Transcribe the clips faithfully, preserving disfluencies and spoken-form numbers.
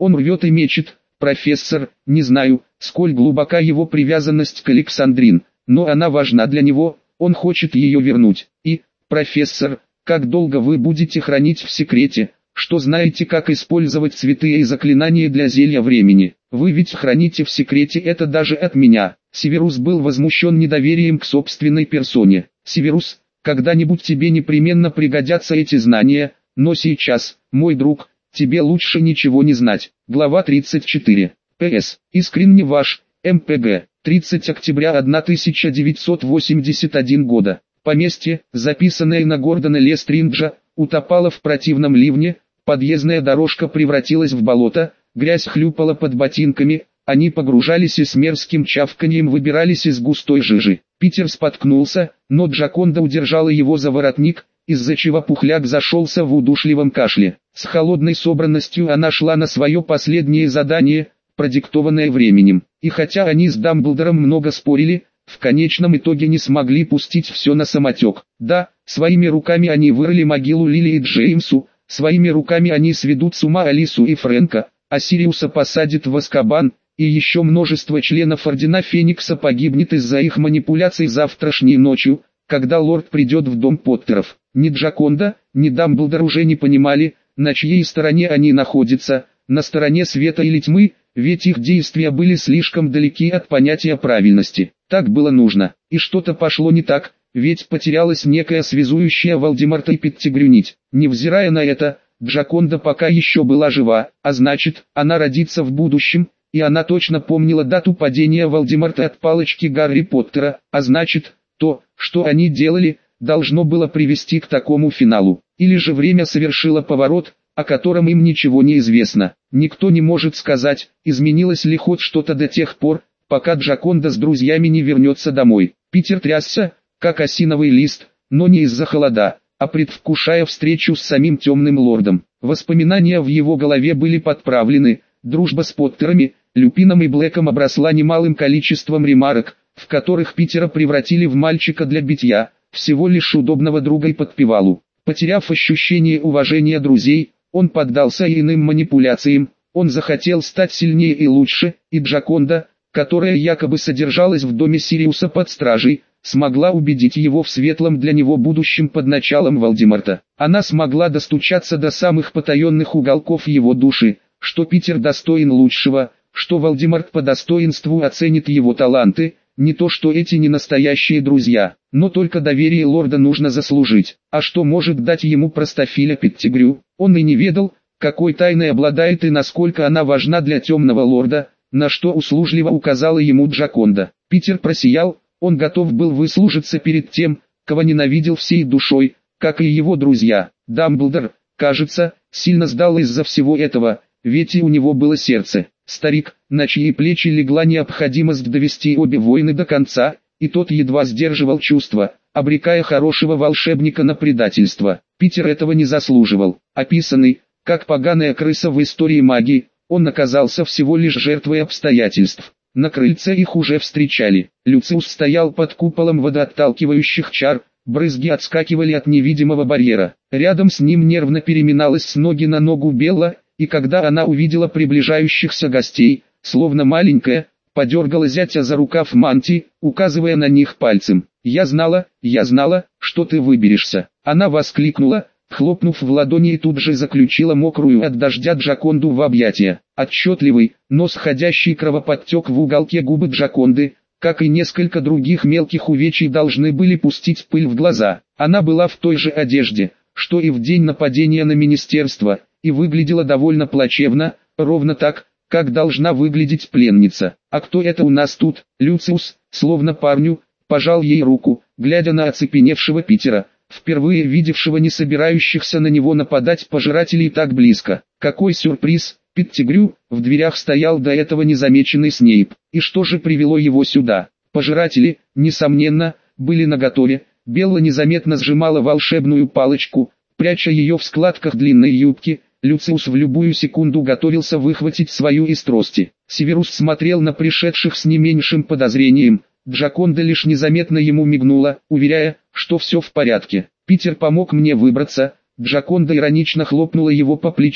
Он рвет и мечет, профессор, не знаю, сколь глубока его привязанность к Александрин, но она важна для него, он хочет ее вернуть. И, профессор, как долго вы будете хранить в секрете, что знаете, как использовать святые заклинания для зелья времени? Вы ведь храните в секрете это даже от меня. Северус был возмущен недоверием к собственной персоне. Северус, когда-нибудь тебе непременно пригодятся эти знания, но сейчас, мой друг, тебе лучше ничего не знать. Глава тридцать четыре. П С. Искренне ваш, М П Г. тридцатого октября тысяча девятьсот восемьдесят первого года. Поместье, записанное на Гордона Лестринджа, утопало в противном ливне, подъездная дорожка превратилась в болото, грязь хлюпала под ботинками, они погружались и с мерзким чавканьем выбирались из густой жижи. Питер споткнулся, но Джаконда удержала его за воротник, из-за чего пухляк зашелся в удушливом кашле. С холодной собранностью она шла на свое последнее задание, продиктованное временем. И хотя они с Дамблдором много спорили, в конечном итоге не смогли пустить все на самотек. Да, своими руками они вырыли могилу Лили и Джеймсу, своими руками они сведут с ума Алису и Фрэнка, а Сириуса посадят в Азкабан, и еще множество членов Ордена Феникса погибнет из-за их манипуляций завтрашней ночью, когда лорд придет в дом Поттеров. Ни Джаконда, ни Дамблдор уже не понимали, на чьей стороне они находятся, на стороне света или тьмы, ведь их действия были слишком далеки от понятия правильности. Так было нужно, и что-то пошло не так, ведь потерялась некая связующая Волдеморта и Петтигрю нить. Невзирая на это, Джаконда пока еще была жива, а значит, она родится в будущем, и она точно помнила дату падения Волдеморта от палочки Гарри Поттера, а значит, то, что они делали, должно было привести к такому финалу. Или же время совершило поворот, о котором им ничего не известно. Никто не может сказать, изменилось ли хоть что-то до тех пор, пока Джаконда с друзьями не вернется домой. Питер трясся, как осиновый лист, но не из-за холода, а предвкушая встречу с самим темным лордом. Воспоминания в его голове были подправлены, дружба с Поттерами, Люпином и Блэком обросла немалым количеством ремарок, в которых Питера превратили в мальчика для битья, всего лишь удобного друга и подпевалу. Потеряв ощущение уважения друзей, он поддался иным манипуляциям, он захотел стать сильнее и лучше, и Джаконда, которая якобы содержалась в доме Сириуса под стражей, смогла убедить его в светлом для него будущем под началом Волдеморта. Она смогла достучаться до самых потаенных уголков его души, что Питер достоин лучшего, что Волдеморт по достоинству оценит его таланты, не то что эти не настоящие друзья, но только доверие лорда нужно заслужить. А что может дать ему простофиля Петтигрю? Он и не ведал, какой тайной обладает и насколько она важна для темного лорда, на что услужливо указала ему Джаконда. Питер просиял, он готов был выслужиться перед тем, кого ненавидел всей душой, как и его друзья. Дамблдор, кажется, сильно сдал из-за всего этого, ведь и у него было сердце. Старик, на чьи плечи легла необходимость довести обе войны до конца, и тот едва сдерживал чувства, обрекая хорошего волшебника на предательство. Питер этого не заслуживал. Описанный, как поганая крыса в истории магии, он оказался всего лишь жертвой обстоятельств. На крыльце их уже встречали. Люциус стоял под куполом водоотталкивающих чар, брызги отскакивали от невидимого барьера. Рядом с ним нервно переминалась с ноги на ногу Белла, и когда она увидела приближающихся гостей, словно маленькая, подергала зятя за рукав мантии, указывая на них пальцем. «Я знала, я знала, что ты выберешься!» Она воскликнула, хлопнув в ладони, и тут же заключила мокрую от дождя Джаконду в объятия. Отчетливый, но сходящий кровоподтек в уголке губы Джаконды, как и несколько других мелких увечий, должны были пустить пыль в глаза. Она была в той же одежде, что и в день нападения на министерство, и выглядела довольно плачевно, ровно так, как должна выглядеть пленница. «А кто это у нас тут?» Люциус, словно парню, пожал ей руку, глядя на оцепеневшего Питера, впервые видевшего не собирающихся на него нападать пожирателей так близко. Какой сюрприз! Петтигрю, в дверях стоял до этого незамеченный Снейп. И что же привело его сюда? Пожиратели, несомненно, были наготове. Белла незаметно сжимала волшебную палочку, пряча ее в складках длинной юбки. Люциус в любую секунду готовился выхватить свою из трости. Северус смотрел на пришедших с не меньшим подозрением. Джаконда лишь незаметно ему мигнула, уверяя, что все в порядке. «Питер помог мне выбраться». Джаконда иронично хлопнула его по плечу,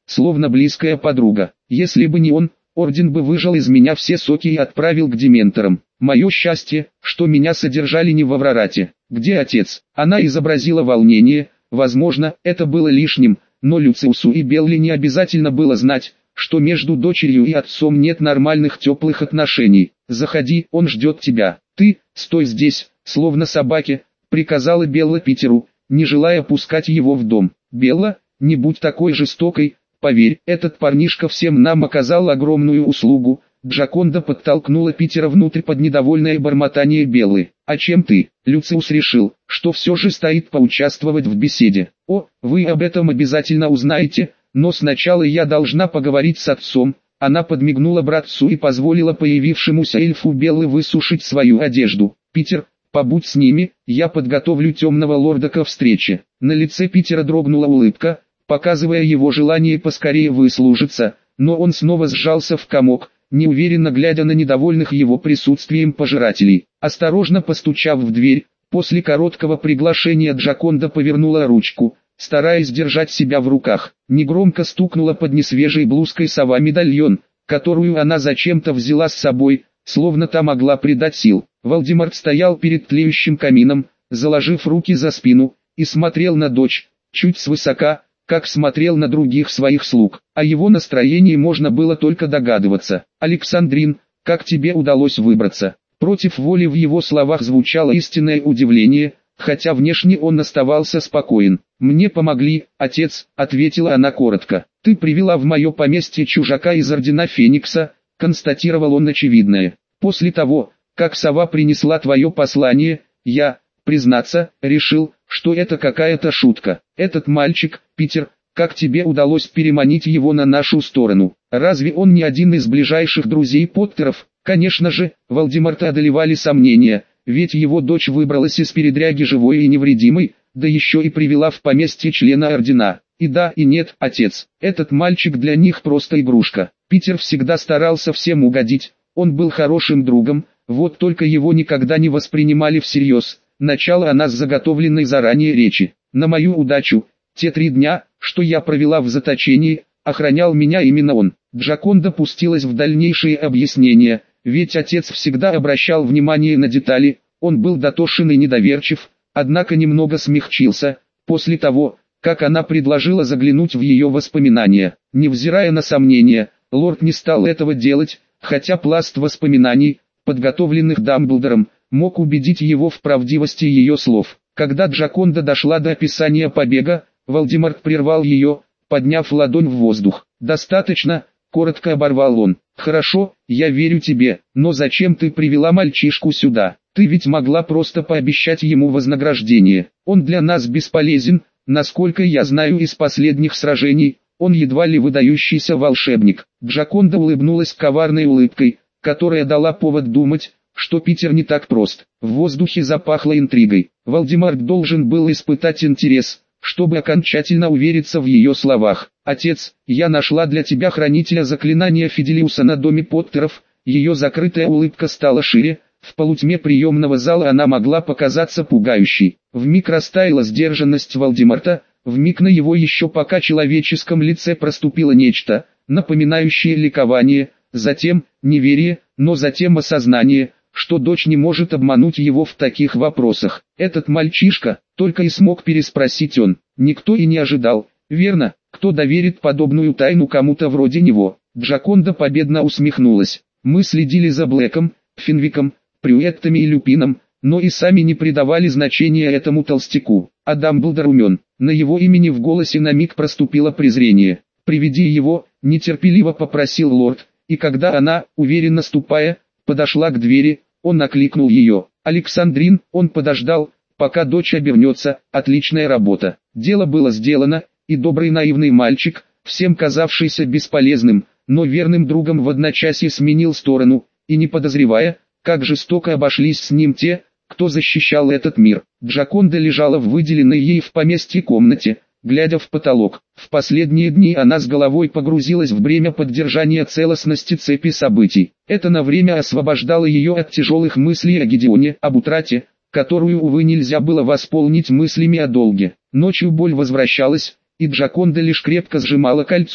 словно близкая подруга. Если бы не он, Орден бы выжал из меня все соки и отправил к дементорам. Мое счастье, что меня содержали не в Аврорате. Где отец? Она изобразила волнение, возможно, это было лишним, но Люциусу и Белли не обязательно было знать, что между дочерью и отцом нет нормальных теплых отношений. «Заходи, он ждет тебя. Ты, стой здесь, словно собаке», — приказала Белла Питеру, не желая пускать его в дом. «Белла, не будь такой жестокой, поверь, этот парнишка всем нам оказал огромную услугу». Джаконда подтолкнула Питера внутрь под недовольное бормотание Беллы. «А чем ты?» Люциус решил, что все же стоит поучаствовать в беседе. «О, вы об этом обязательно узнаете, но сначала я должна поговорить с отцом». Она подмигнула братцу и позволила появившемуся эльфу Беллы высушить свою одежду. «Питер, побудь с ними, я подготовлю темного лорда ко встрече». На лице Питера дрогнула улыбка, показывая его желание поскорее выслужиться, но он снова сжался в комок, неуверенно глядя на недовольных его присутствием пожирателей. Осторожно постучав в дверь, после короткого приглашения Джаконда повернула ручку, стараясь держать себя в руках. Негромко стукнула под несвежей блузкой сова медальон, которую она зачем-то взяла с собой, словно та могла придать сил. Вальдемарт стоял перед тлеющим камином, заложив руки за спину, и смотрел на дочь, чуть свысока, как смотрел на других своих слуг. О его настроении можно было только догадываться. «Александрин, как тебе удалось выбраться?» Против воли в его словах звучало истинное удивление, хотя внешне он оставался спокоен. «Мне помогли, отец», — ответила она коротко. «Ты привела в мое поместье чужака из Ордена Феникса», — констатировал он очевидное. «После того, как сова принесла твое послание, я, признаться, решил, что это какая-то шутка. Этот мальчик, Питер, как тебе удалось переманить его на нашу сторону? Разве он не один из ближайших друзей Поттеров?» Конечно же, Вальдемарта одолевали сомнения, ведь его дочь выбралась из передряги живой и невредимой, да еще и привела в поместье члена Ордена. И да, и нет, отец, этот мальчик для них просто игрушка. Питер всегда старался всем угодить, он был хорошим другом, вот только его никогда не воспринимали всерьез. Начало она с заготовленной заранее речи. «На мою удачу, те три дня, что я провела в заточении, охранял меня именно он». Джаконда пустилась в дальнейшие объяснения, ведь отец всегда обращал внимание на детали, он был дотошен и недоверчив, однако немного смягчился, после того, как она предложила заглянуть в ее воспоминания. Невзирая на сомнения, лорд не стал этого делать, хотя пласт воспоминаний, подготовленных Дамблдором, мог убедить его в правдивости ее слов. Когда Джаконда дошла до описания побега, Вальдемарт прервал ее, подняв ладонь в воздух. «Достаточно», — коротко оборвал он. «Хорошо, я верю тебе, но зачем ты привела мальчишку сюда? Ты ведь могла просто пообещать ему вознаграждение. Он для нас бесполезен, насколько я знаю из последних сражений, он едва ли выдающийся волшебник». Джаконда улыбнулась коварной улыбкой, которая дала повод думать, что Питер не так прост. В воздухе запахло интригой. Вальдемарт должен был испытать интерес, чтобы окончательно увериться в ее словах. «Отец, я нашла для тебя хранителя заклинания Фиделиуса на доме Поттеров». Ее закрытая улыбка стала шире, в полутьме приемного зала она могла показаться пугающей. Вмиг растаяла сдержанность Вальдемарта, вмиг на его еще пока человеческом лице проступило нечто, напоминающее ликование, затем неверие, но затем осознание, что дочь не может обмануть его в таких вопросах. «Этот мальчишка», только и смог переспросить он. Никто и не ожидал, верно, кто доверит подобную тайну кому-то вроде него. Джаконда победно усмехнулась. «Мы следили за Блэком, Финвиком, Прюэттами и Люпином, но и сами не придавали значения этому толстяку. А Дамблдор умен». На его имени в голосе на миг проступило презрение. «Приведи его», — нетерпеливо попросил лорд, и когда она, уверенно ступая, подошла к двери, он окликнул ее. «Александрин», он подождал, пока дочь обернется. Отличная работа. Дело было сделано, и добрый наивный мальчик, всем казавшийся бесполезным, но верным другом в одночасье сменил сторону, и не подозревая, как жестоко обошлись с ним те, кто защищал этот мир. Джаконда лежала в выделенной ей в поместье комнате, глядя в потолок. В последние дни она с головой погрузилась в бремя поддержания целостности цепи событий. Это на время освобождало ее от тяжелых мыслей о Гедеоне, об утрате, которую, увы, нельзя было восполнить мыслями о долге. Ночью боль возвращалась, и Джаконда лишь крепко сжимала кольцо,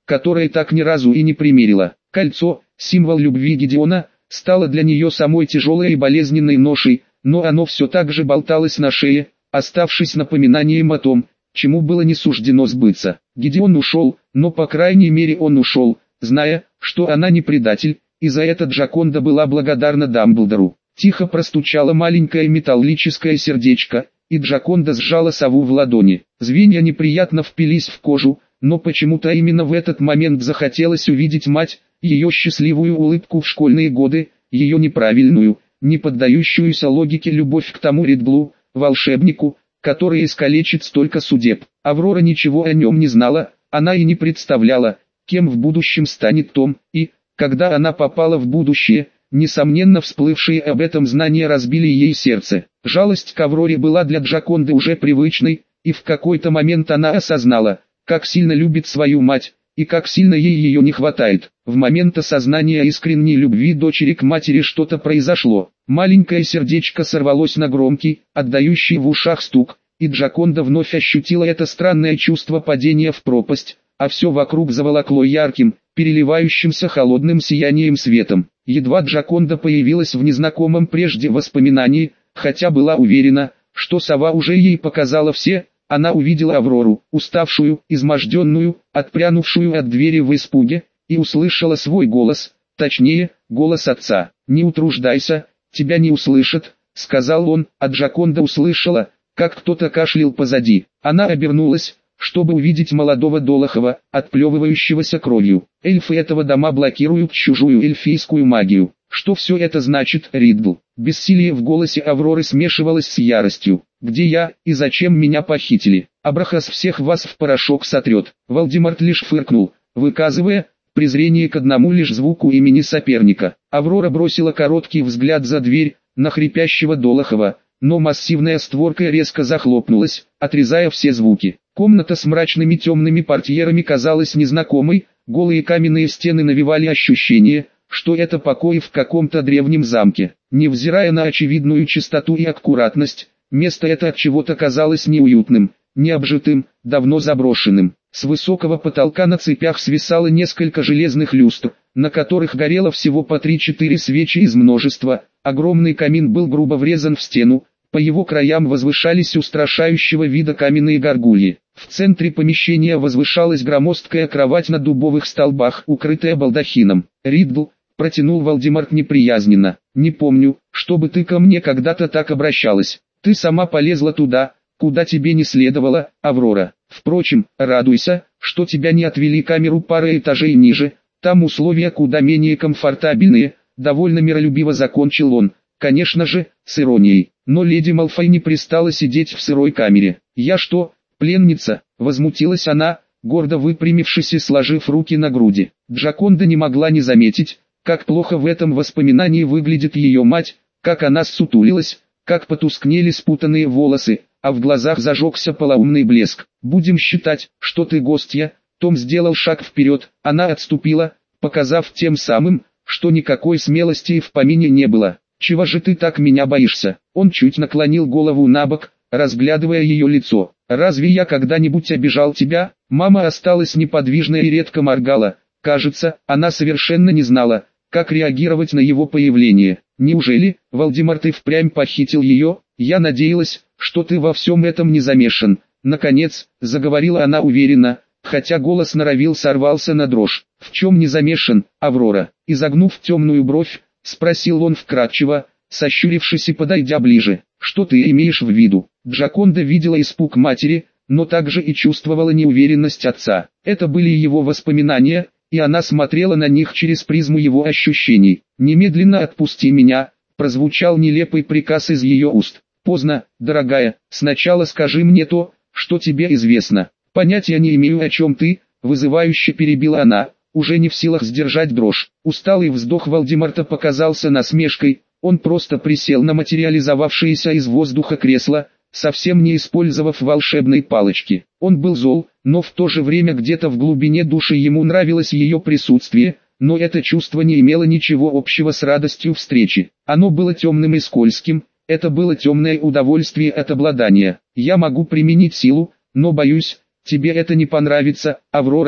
которое так ни разу и не примерила. Кольцо, символ любви Гедеона, стало для нее самой тяжелой и болезненной ношей, но оно все так же болталось на шее, оставшись напоминанием о том, чему было не суждено сбыться. Гедеон ушел, но по крайней мере он ушел, зная, что она не предатель, и за это Джаконда была благодарна Дамблдору. Тихо простучало маленькое металлическое сердечко, и Джаконда сжала сову в ладони. Звенья неприятно впились в кожу, но почему-то именно в этот момент захотелось увидеть мать, ее счастливую улыбку в школьные годы, ее неправильную, не поддающуюся логике любовь к тому Ридлу, волшебнику, который искалечит столько судеб. Аврора ничего о нем не знала, она и не представляла, кем в будущем станет Том, и, когда она попала в будущее, несомненно всплывшие об этом знания разбили ей сердце. Жалость к Авроре была для Джаконды уже привычной, и в какой-то момент она осознала, как сильно любит свою мать, и как сильно ей ее не хватает. В момент осознания искренней любви дочери к матери что-то произошло. Маленькое сердечко сорвалось на громкий, отдающий в ушах стук, и Джаконда вновь ощутила это странное чувство падения в пропасть, а все вокруг заволокло ярким, переливающимся холодным сиянием светом. Едва Джаконда появилась в незнакомом прежде воспоминании, хотя была уверена, что сова уже ей показала все, она увидела Аврору, уставшую, изможденную, отпрянувшую от двери в испуге, и услышала свой голос, точнее, голос отца. «Не утруждайся, тебя не услышат», — сказал он, а Джаконда услышала, как кто-то кашлял позади. Она обернулась, чтобы увидеть молодого Долохова, отплевывающегося кровью. Эльфы этого дома блокируют чужую эльфийскую магию. Что все это значит, Ридл? Бессилие в голосе Авроры смешивалось с яростью. Где я, и зачем меня похитили? Абрахас всех вас в порошок сотрет. Волдеморт лишь фыркнул, выказывая презрение к одному лишь звуку имени соперника. Аврора бросила короткий взгляд за дверь, на хрипящего Долохова, но массивная створка резко захлопнулась, отрезая все звуки. Комната с мрачными темными портьерами казалась незнакомой, голые каменные стены навевали ощущение, что это покои в каком-то древнем замке. Невзирая на очевидную чистоту и аккуратность, место это от чего-то казалось неуютным, необжитым, давно заброшенным. С высокого потолка на цепях свисало несколько железных люстр, на которых горело всего по три-четыре свечи из множества. Огромный камин был грубо врезан в стену, по его краям возвышались устрашающего вида каменные горгульи. В центре помещения возвышалась громоздкая кровать на дубовых столбах, укрытая балдахином. «Ридл», — протянул Волдеморт неприязненно, — «не помню, чтобы ты ко мне когда-то так обращалась. Ты сама полезла туда, куда тебе не следовало, Аврора. Впрочем, радуйся, что тебя не отвели камеру пары этажей ниже, там условия куда менее комфортабельные», — довольно миролюбиво закончил он, конечно же, с иронией. Но леди Малфой не пристала сидеть в сырой камере. «Я что, пленница?» — возмутилась она, гордо выпрямившись и сложив руки на груди. Джаконда не могла не заметить, как плохо в этом воспоминании выглядит ее мать, как она ссутулилась, как потускнели спутанные волосы, а в глазах зажегся полоумный блеск. «Будем считать, что ты гостья». Том сделал шаг вперед, она отступила, показав тем самым, что никакой смелости и в помине не было. «Чего же ты так меня боишься?» Он чуть наклонил голову набок, разглядывая ее лицо. «Разве я когда-нибудь обижал тебя?» Мама осталась неподвижной и редко моргала. Кажется, она совершенно не знала, как реагировать на его появление. «Неужели, Волдеморт, и впрямь похитил ее? Я надеялась, что ты во всем этом не замешан». Наконец, заговорила она уверенно, хотя голос норовил сорвался на дрожь. «В чем не замешан, Аврора?» Изогнув темную бровь, спросил он вкратчиво, сощурившись и подойдя ближе. «Что ты имеешь в виду?» Джаконда видела испуг матери, но также и чувствовала неуверенность отца. Это были его воспоминания, и она смотрела на них через призму его ощущений. «Немедленно отпусти меня», — прозвучал нелепый приказ из ее уст. «Поздно, дорогая, сначала скажи мне то, что тебе известно». «Понятия не имею, о чем ты», — вызывающе перебила она, уже не в силах сдержать дрожь. Усталый вздох Волдеморта показался насмешкой, он просто присел на материализовавшееся из воздуха кресло, совсем не использовав волшебной палочки. Он был зол, но в то же время где-то в глубине души ему нравилось ее присутствие, но это чувство не имело ничего общего с радостью встречи. Оно было темным и скользким, это было темное удовольствие от обладания. «Я могу применить силу, но боюсь, тебе это не понравится, Аврора»,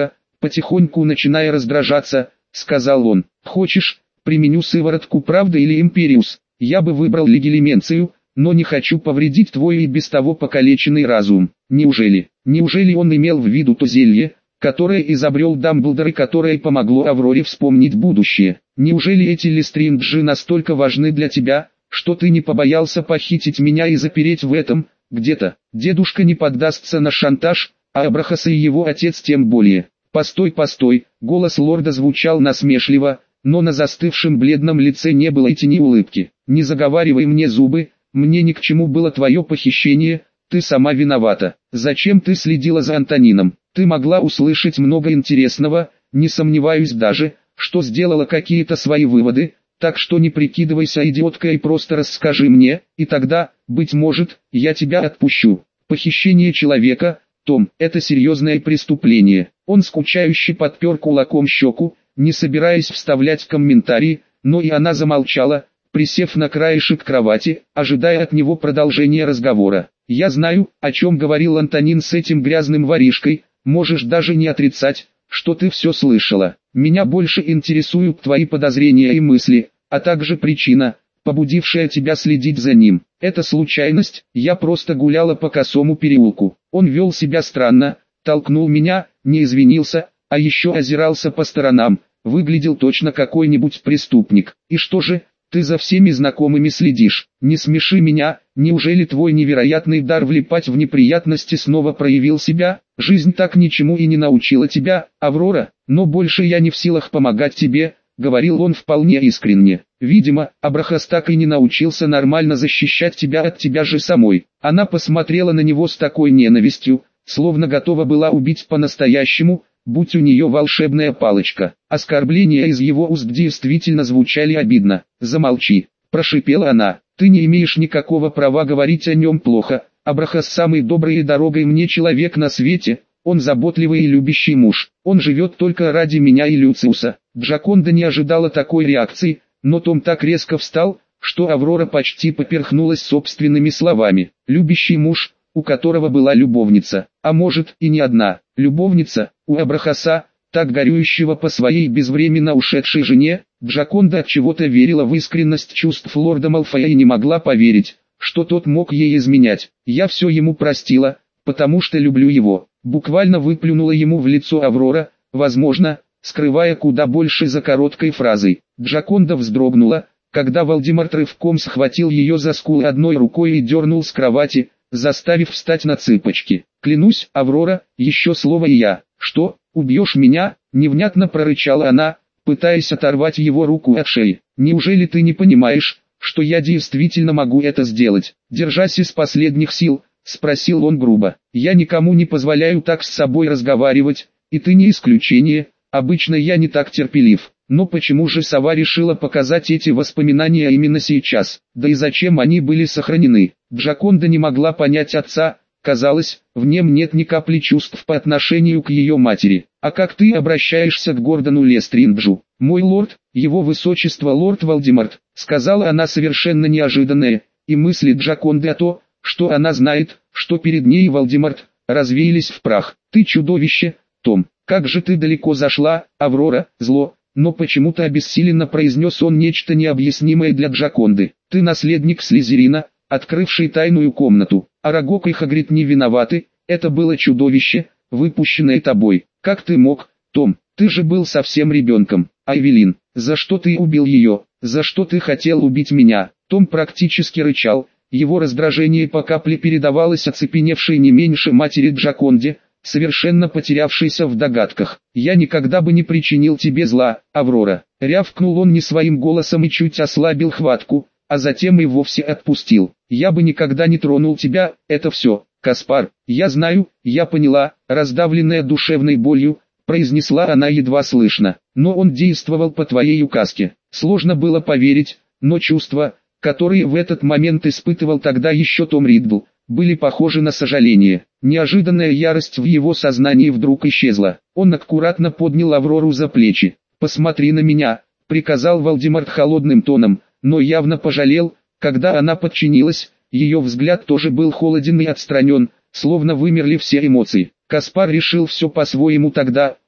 потихоньку начиная раздражаться, сказал он. Хочешь, применю сыворотку правды или империус? Я бы выбрал легилименцию, но не хочу повредить твой и без того покалеченный разум. Неужели, неужели он имел в виду то зелье, которое изобрел Дамблдор и которое помогло Авроре вспомнить будущее? Неужели эти лестринджи настолько важны для тебя, что ты не побоялся похитить меня и запереть в этом, где-то? Дедушка не поддастся на шантаж, а Абрахас и его отец тем более. Постой, постой, голос лорда звучал насмешливо, но на застывшем бледном лице не было и тени улыбки. Не заговаривай мне зубы, мне ни к чему было твое похищение, ты сама виновата. Зачем ты следила за Антонином? Ты могла услышать много интересного, не сомневаюсь даже, что сделала какие-то свои выводы, так что не прикидывайся идиоткой и просто расскажи мне, и тогда, быть может, я тебя отпущу. Похищение человека, Том, это серьезное преступление. Он скучающе подпер кулаком щеку, не собираясь вставлять комментарии, но и она замолчала, присев на краешек кровати, ожидая от него продолжения разговора. «Я знаю, о чем говорил Антонин с этим грязным воришкой, можешь даже не отрицать, что ты все слышала. Меня больше интересуют твои подозрения и мысли, а также причина, побудившая тебя следить за ним. Это случайность, я просто гуляла по косому переулку. Он вел себя странно, толкнул меня, не извинился, а еще озирался по сторонам, выглядел точно какой-нибудь преступник. И что же, ты за всеми знакомыми следишь? Не смеши меня, неужели твой невероятный дар влипать в неприятности снова проявил себя? Жизнь так ничему и не научила тебя, Аврора, но больше я не в силах помогать тебе», — говорил он вполне искренне. «Видимо, Абрахас так и не научился нормально защищать тебя от тебя же самой». Она посмотрела на него с такой ненавистью, словно готова была убить по-настоящему, будь у нее волшебная палочка. Оскорбления из его уст действительно звучали обидно. «Замолчи», — прошипела она, — «ты не имеешь никакого права говорить о нем плохо. Абрахас самый добрый и дорогой мне человек на свете, он заботливый и любящий муж, он живет только ради меня и Люциуса». Джаконда не ожидала такой реакции, но Том так резко встал, что Аврора почти поперхнулась собственными словами. «Любящий муж, у которого была любовница, а может и не одна, любовница, у Абрахаса, так горюющего по своей безвременно ушедшей жене». Джаконда от чего-то верила в искренность чувств лорда Малфоя и не могла поверить, что тот мог ей изменять. «Я все ему простила, потому что люблю его», буквально выплюнула ему в лицо Аврора, возможно, скрывая куда больше за короткой фразой. Джаконда вздрогнула, когда Волдеморт рывком схватил ее за скулы одной рукой и дернул с кровати, заставив встать на цыпочки. «Клянусь, Аврора, еще слово и я». «Что, убьешь меня?» — невнятно прорычала она, пытаясь оторвать его руку от шеи. «Неужели ты не понимаешь, что я действительно могу это сделать?» Держась из последних сил, спросил он грубо. «Я никому не позволяю так с собой разговаривать, и ты не исключение. Обычно я не так терпелив. Но почему же сова решила показать эти воспоминания именно сейчас? Да и зачем они были сохранены?» Джаконда не могла понять отца, казалось, в нем нет ни капли чувств по отношению к ее матери. «А как ты обращаешься к Гордону Лестринджу?» «Мой лорд, его высочество лорд Волдеморт», сказала она совершенно неожиданное, и мысли Джаконды о том, что она знает, что перед ней Волдеморт, развеялись в прах. «Ты чудовище, Том, как же ты далеко зашла, Аврора, зло». Но почему-то обессиленно произнес он нечто необъяснимое для Джаконды. «Ты наследник Слизерина, открывший тайную комнату. Арагог и Хагрид не виноваты, это было чудовище, выпущенное тобой. Как ты мог, Том, ты же был совсем ребенком. А Эвелин, за что ты убил ее, за что ты хотел убить меня?» Том практически рычал, его раздражение по капле передавалось оцепеневшей не меньше матери Джаконде, совершенно потерявшийся в догадках. «Я никогда бы не причинил тебе зла, Аврора», — рявкнул он не своим голосом и чуть ослабил хватку, а затем и вовсе отпустил. «Я бы никогда не тронул тебя, это все, Каспар». «Я знаю, я поняла», — раздавленная душевной болью, произнесла она едва слышно. «Но он действовал по твоей указке». Сложно было поверить, но чувства, которые в этот момент испытывал тогда еще Том Риддл, были похожи на сожаление. Неожиданная ярость в его сознании вдруг исчезла. Он аккуратно поднял Аврору за плечи. «Посмотри на меня», — приказал Волдеморт холодным тоном, но явно пожалел, когда она подчинилась. Ее взгляд тоже был холоден и отстранен, словно вымерли все эмоции. Каспар решил все по-своему тогда,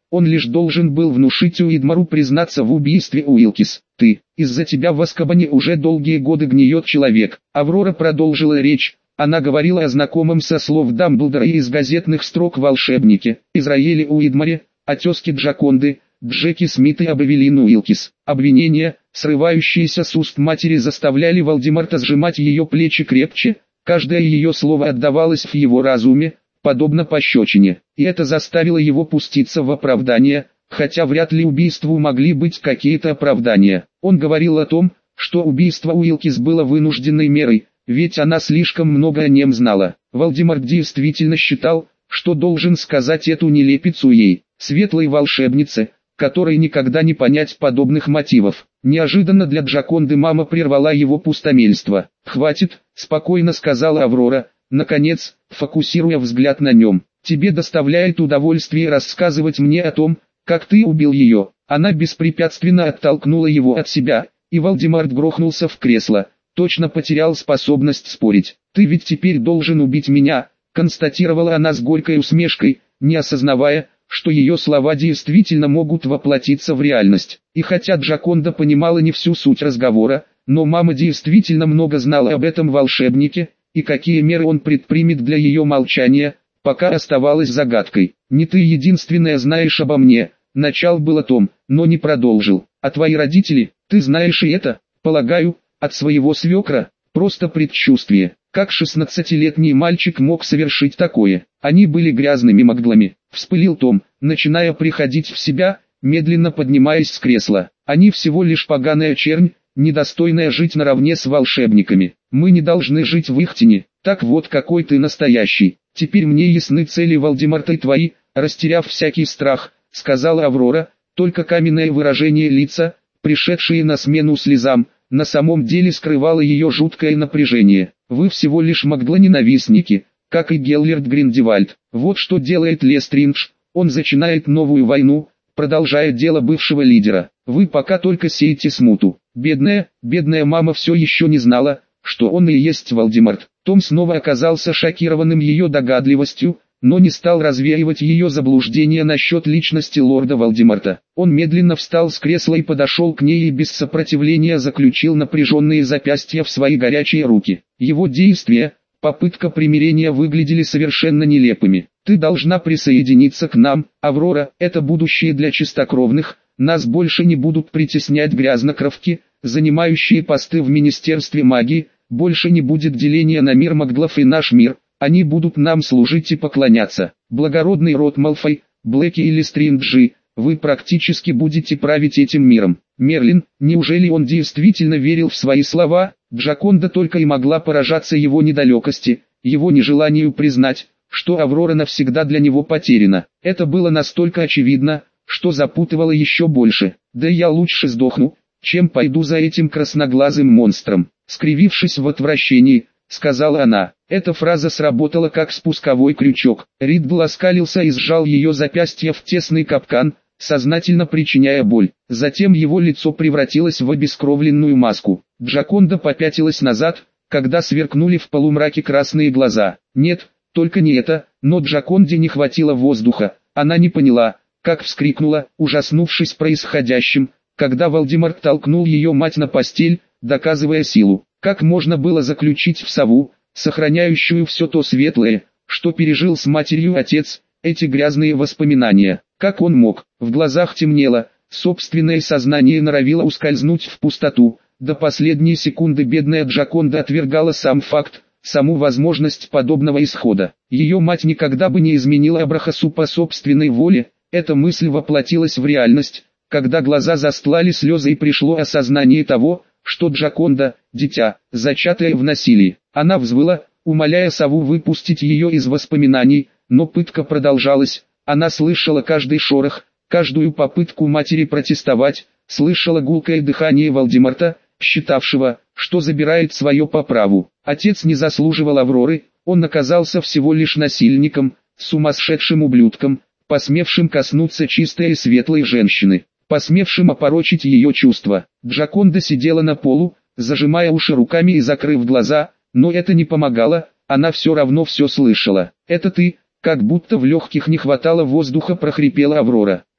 он лишь должен был внушить Уидмару признаться в убийстве Уилкис. «Ты, из-за тебя в Азкабане уже долгие годы гниет человек». Аврора продолжила речь. Она говорила о знакомом со слов Дамблдора и из газетных строк волшебнике, Израиле Уидмаре, о тезке Джаконды, Джеки Смит и об Эвелин Уилкис. Обвинения, срывающиеся с уст матери, заставляли Волдемарта сжимать ее плечи крепче, каждое ее слово отдавалось в его разуме, подобно пощечине, и это заставило его пуститься в оправдание, хотя вряд ли убийству могли быть какие-то оправдания. Он говорил о том, что убийство Уилкис было вынужденной мерой, ведь она слишком много о нем знала. Волдемарт действительно считал, что должен сказать эту нелепицу ей, светлой волшебнице, которой никогда не понять подобных мотивов. Неожиданно для Джаконды мама прервала его пустомельство. «Хватит», — спокойно сказала Аврора, наконец, фокусируя взгляд на нем. «Тебе доставляет удовольствие рассказывать мне о том, как ты убил ее». Она беспрепятственно оттолкнула его от себя, и Волдемарт грохнулся в кресло, точно потерял способность спорить. «Ты ведь теперь должен убить меня», — констатировала она с горькой усмешкой, не осознавая, что ее слова действительно могут воплотиться в реальность. И хотя Джаконда понимала не всю суть разговора, но мама действительно много знала об этом волшебнике, и какие меры он предпримет для ее молчания, пока оставалось загадкой. «Не ты единственная знаешь обо мне», — начал было Том, но не продолжил. «А твои родители, ты знаешь и это, полагаю, от своего свекра?» Просто предчувствие. Как шестнадцатилетний мальчик мог совершить такое? Они были грязными маглами, вспылил Том, начиная приходить в себя, медленно поднимаясь с кресла. Они всего лишь поганая чернь, недостойная жить наравне с волшебниками. Мы не должны жить в их тени. Так вот какой ты настоящий. Теперь мне ясны цели Волдемарта и твои, растеряв всякий страх, сказала Аврора, только каменное выражение лица, пришедшее на смену слезам, на самом деле скрывало ее жуткое напряжение. Вы всего лишь маглы-ненавистники, как и Геллерд Гриндевальд. Вот что делает Лестриндж, он начинает новую войну, продолжает дело бывшего лидера. Вы пока только сеете смуту. Бедная, бедная мама все еще не знала, что он и есть Волдемарт. Том снова оказался шокированным ее догадливостью, но не стал развеивать ее заблуждения насчет личности лорда Волдемарта. Он медленно встал с кресла и подошел к ней и без сопротивления заключил напряженные запястья в свои горячие руки. Его действия, попытка примирения выглядели совершенно нелепыми. «Ты должна присоединиться к нам, Аврора, это будущее для чистокровных, нас больше не будут притеснять грязнокровки, занимающие посты в Министерстве магии, больше не будет деления на мир маглов и наш мир». Они будут нам служить и поклоняться. Благородный род Малфой, Блэки или Стринджи, вы практически будете править этим миром. Мерлин, неужели он действительно верил в свои слова? Джаконда только и могла поражаться его недалекости, его нежеланию признать, что Аврора навсегда для него потеряна. Это было настолько очевидно, что запутывало еще больше. Да я лучше сдохну, чем пойду за этим красноглазым монстром. Скривившись в отвращении, сказала она. Эта фраза сработала как спусковой крючок. Риддл оскалился и сжал ее запястье в тесный капкан, сознательно причиняя боль. Затем его лицо превратилось в обескровленную маску. Джаконда попятилась назад, когда сверкнули в полумраке красные глаза. Нет, только не это, но Джаконде не хватило воздуха. Она не поняла, как вскрикнула, ужаснувшись происходящим, когда Волдемарт толкнул ее мать на постель, доказывая силу. Как можно было заключить в сову, сохраняющую все то светлое, что пережил с матерью отец, эти грязные воспоминания? Как он мог? В глазах темнело, собственное сознание норовило ускользнуть в пустоту. До последней секунды бедная Джаконда отвергала сам факт, саму возможность подобного исхода. Ее мать никогда бы не изменила Абрахасу по собственной воле. Эта мысль воплотилась в реальность, когда глаза застлали слезы и пришло осознание того, что Джаконда – дитя, зачатое в насилии. Она взвыла, умоляя сову выпустить ее из воспоминаний, но пытка продолжалась. Она слышала каждый шорох, каждую попытку матери протестовать, слышала гулкое дыхание Волдемарта, считавшего, что забирает свое по праву. Отец не заслуживал Авроры, он оказался всего лишь насильником, сумасшедшим ублюдком, посмевшим коснуться чистой и светлой женщины, посмевшим опорочить ее чувства. Джаконда сидела на полу, зажимая уши руками и закрыв глаза, но это не помогало, она все равно все слышала. «Это ты?» Как будто в легких не хватало воздуха, прохрипела Аврора.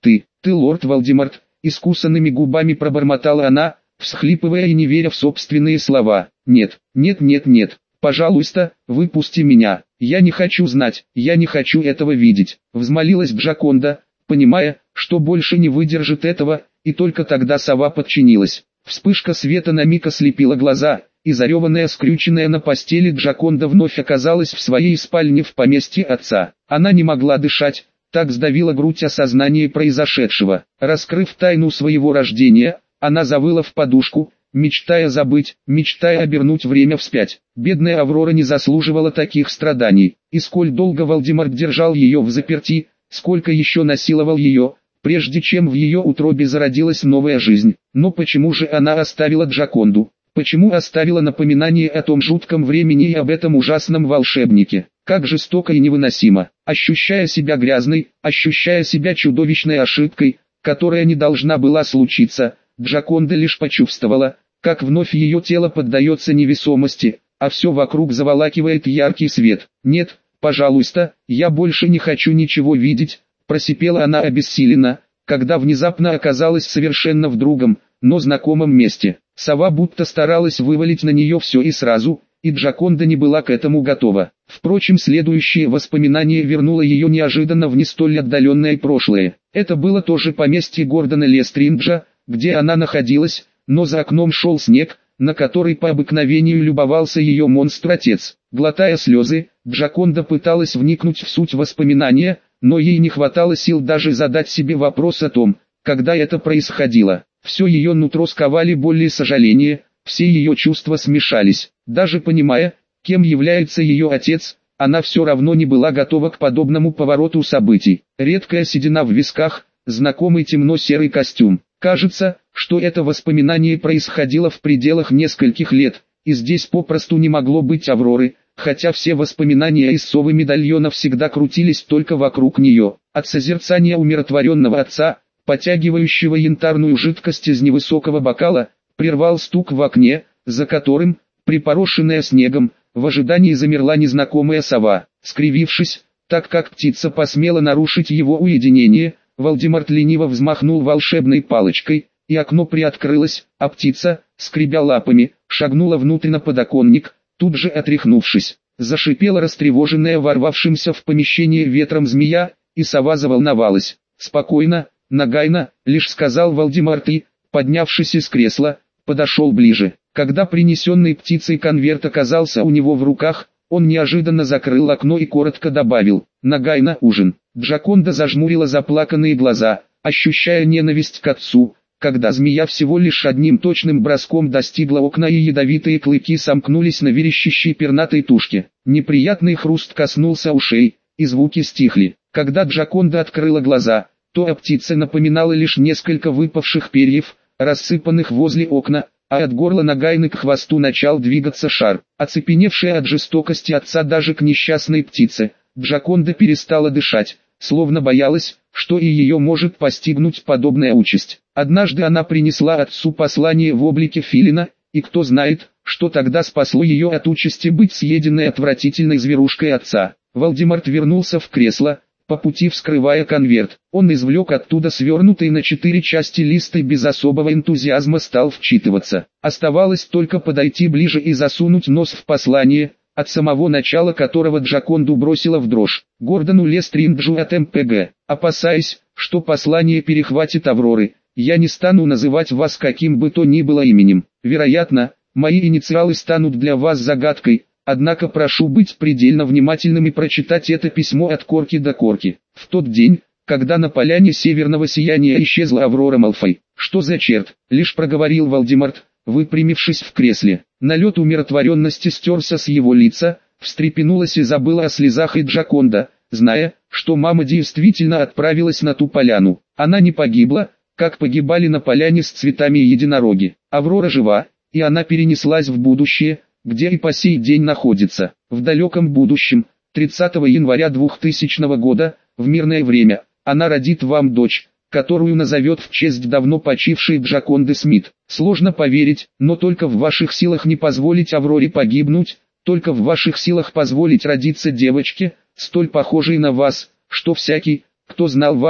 Ты, ты лорд Волдеморт, искусанными губами пробормотала она, всхлипывая и не веря в собственные слова. Нет, нет, нет, нет, пожалуйста, выпусти меня, я не хочу знать, я не хочу этого видеть, взмолилась Джаконда, понимая, что больше не выдержит этого, и только тогда сова подчинилась. Вспышка света на миг ослепила глаза, и зареванная, скрюченная на постели Джаконда вновь оказалась в своей спальне в поместье отца. Она не могла дышать, так сдавила грудь осознание произошедшего. Раскрыв тайну своего рождения, она завыла в подушку, мечтая забыть, мечтая обернуть время вспять. Бедная Аврора не заслуживала таких страданий, и сколь долго Волдеморт держал ее взаперти, сколько еще насиловал ее, прежде чем в ее утробе зародилась новая жизнь. Но почему же она оставила Джаконду? Почему оставила напоминание о том жутком времени и об этом ужасном волшебнике? Как жестоко и невыносимо. Ощущая себя грязной, ощущая себя чудовищной ошибкой, которая не должна была случиться, Джаконда лишь почувствовала, как вновь ее тело поддается невесомости, а все вокруг заволакивает яркий свет. «Нет, пожалуйста, я больше не хочу ничего видеть», просипела она обессиленно, когда внезапно оказалась совершенно в другом, но знакомом месте. Сова будто старалась вывалить на нее все и сразу, и Джаконда не была к этому готова. Впрочем, следующее воспоминание вернуло ее неожиданно в не столь отдаленное прошлое. Это было тоже поместье Гордона Лестринджа, где она находилась, но за окном шел снег, на который по обыкновению любовался ее монстр-отец. Глотая слезы, Джаконда пыталась вникнуть в суть воспоминания, но ей не хватало сил даже задать себе вопрос о том, когда это происходило. Все ее нутро сковали боль и сожаление, все ее чувства смешались. Даже понимая, кем является ее отец, она все равно не была готова к подобному повороту событий. Редкая седина в висках, знакомый темно-серый костюм. Кажется, что это воспоминание происходило в пределах нескольких лет, и здесь попросту не могло быть Авроры, хотя все воспоминания из совы медальона всегда крутились только вокруг нее. От созерцания умиротворенного отца, потягивающего янтарную жидкость из невысокого бокала, прервал стук в окне, за которым, припорошенная снегом, в ожидании замерла незнакомая сова. Скривившись, так как птица посмела нарушить его уединение, Волдеморт лениво взмахнул волшебной палочкой, и окно приоткрылось, а птица, скребя лапами, шагнула внутрь на подоконник, тут же отряхнувшись. Зашипела растревоженная ворвавшимся в помещение ветром змея, и сова заволновалась. «Спокойно, Нагайна», — лишь сказал Волдеморт и, поднявшись из кресла, подошел ближе. Когда принесенный птицей конверт оказался у него в руках, он неожиданно закрыл окно и коротко добавил: «Нагайна, ужин». Джаконда зажмурила заплаканные глаза, ощущая ненависть к отцу, когда змея всего лишь одним точным броском достигла окна и ядовитые клыки сомкнулись на верещащей пернатой тушке. Неприятный хруст коснулся ушей, и звуки стихли. Когда Джаконда открыла глаза, то о птице напоминало лишь несколько выпавших перьев, рассыпанных возле окна, а от горла Нагайны к хвосту начал двигаться шар. Оцепеневшая от жестокости отца даже к несчастной птице, Джаконда перестала дышать, словно боялась, что и ее может постигнуть подобная участь. Однажды она принесла отцу послание в облике филина, и кто знает, что тогда спасло ее от участи быть съеденной отвратительной зверушкой отца. Волдеморт вернулся в кресло, по пути вскрывая конверт. Он извлек оттуда свернутый на четыре части лист и без особого энтузиазма стал вчитываться. Оставалось только подойти ближе и засунуть нос в послание, от самого начала которого Джаконду бросила в дрожь. Гордону Лестринджу от эм пэ гэ. Опасаясь, что послание перехватит Авроры, я не стану называть вас каким бы то ни было именем. Вероятно, мои инициалы станут для вас загадкой, однако прошу быть предельно внимательным и прочитать это письмо от корки до корки. В тот день, когда на поляне северного сияния исчезла Аврора Малфой. «Что за черт?» — лишь проговорил Волдеморт, выпрямившись в кресле. Налет умиротворенности стерся с его лица, встрепенулась и забыла о слезах и Джаконда, зная, что мама действительно отправилась на ту поляну. Она не погибла, как погибали на поляне с цветами единороги. Аврора жива, и она перенеслась в будущее, где и по сей день находится. В далеком будущем, тридцатого января двухтысячного года, в мирное время, она родит вам дочь, которую назовет в честь давно почившей Джаконды Смит. Сложно поверить, но только в ваших силах не позволить Авроре погибнуть, только в ваших силах позволить родиться девочке, столь похожей на вас, что всякий, кто знал вас,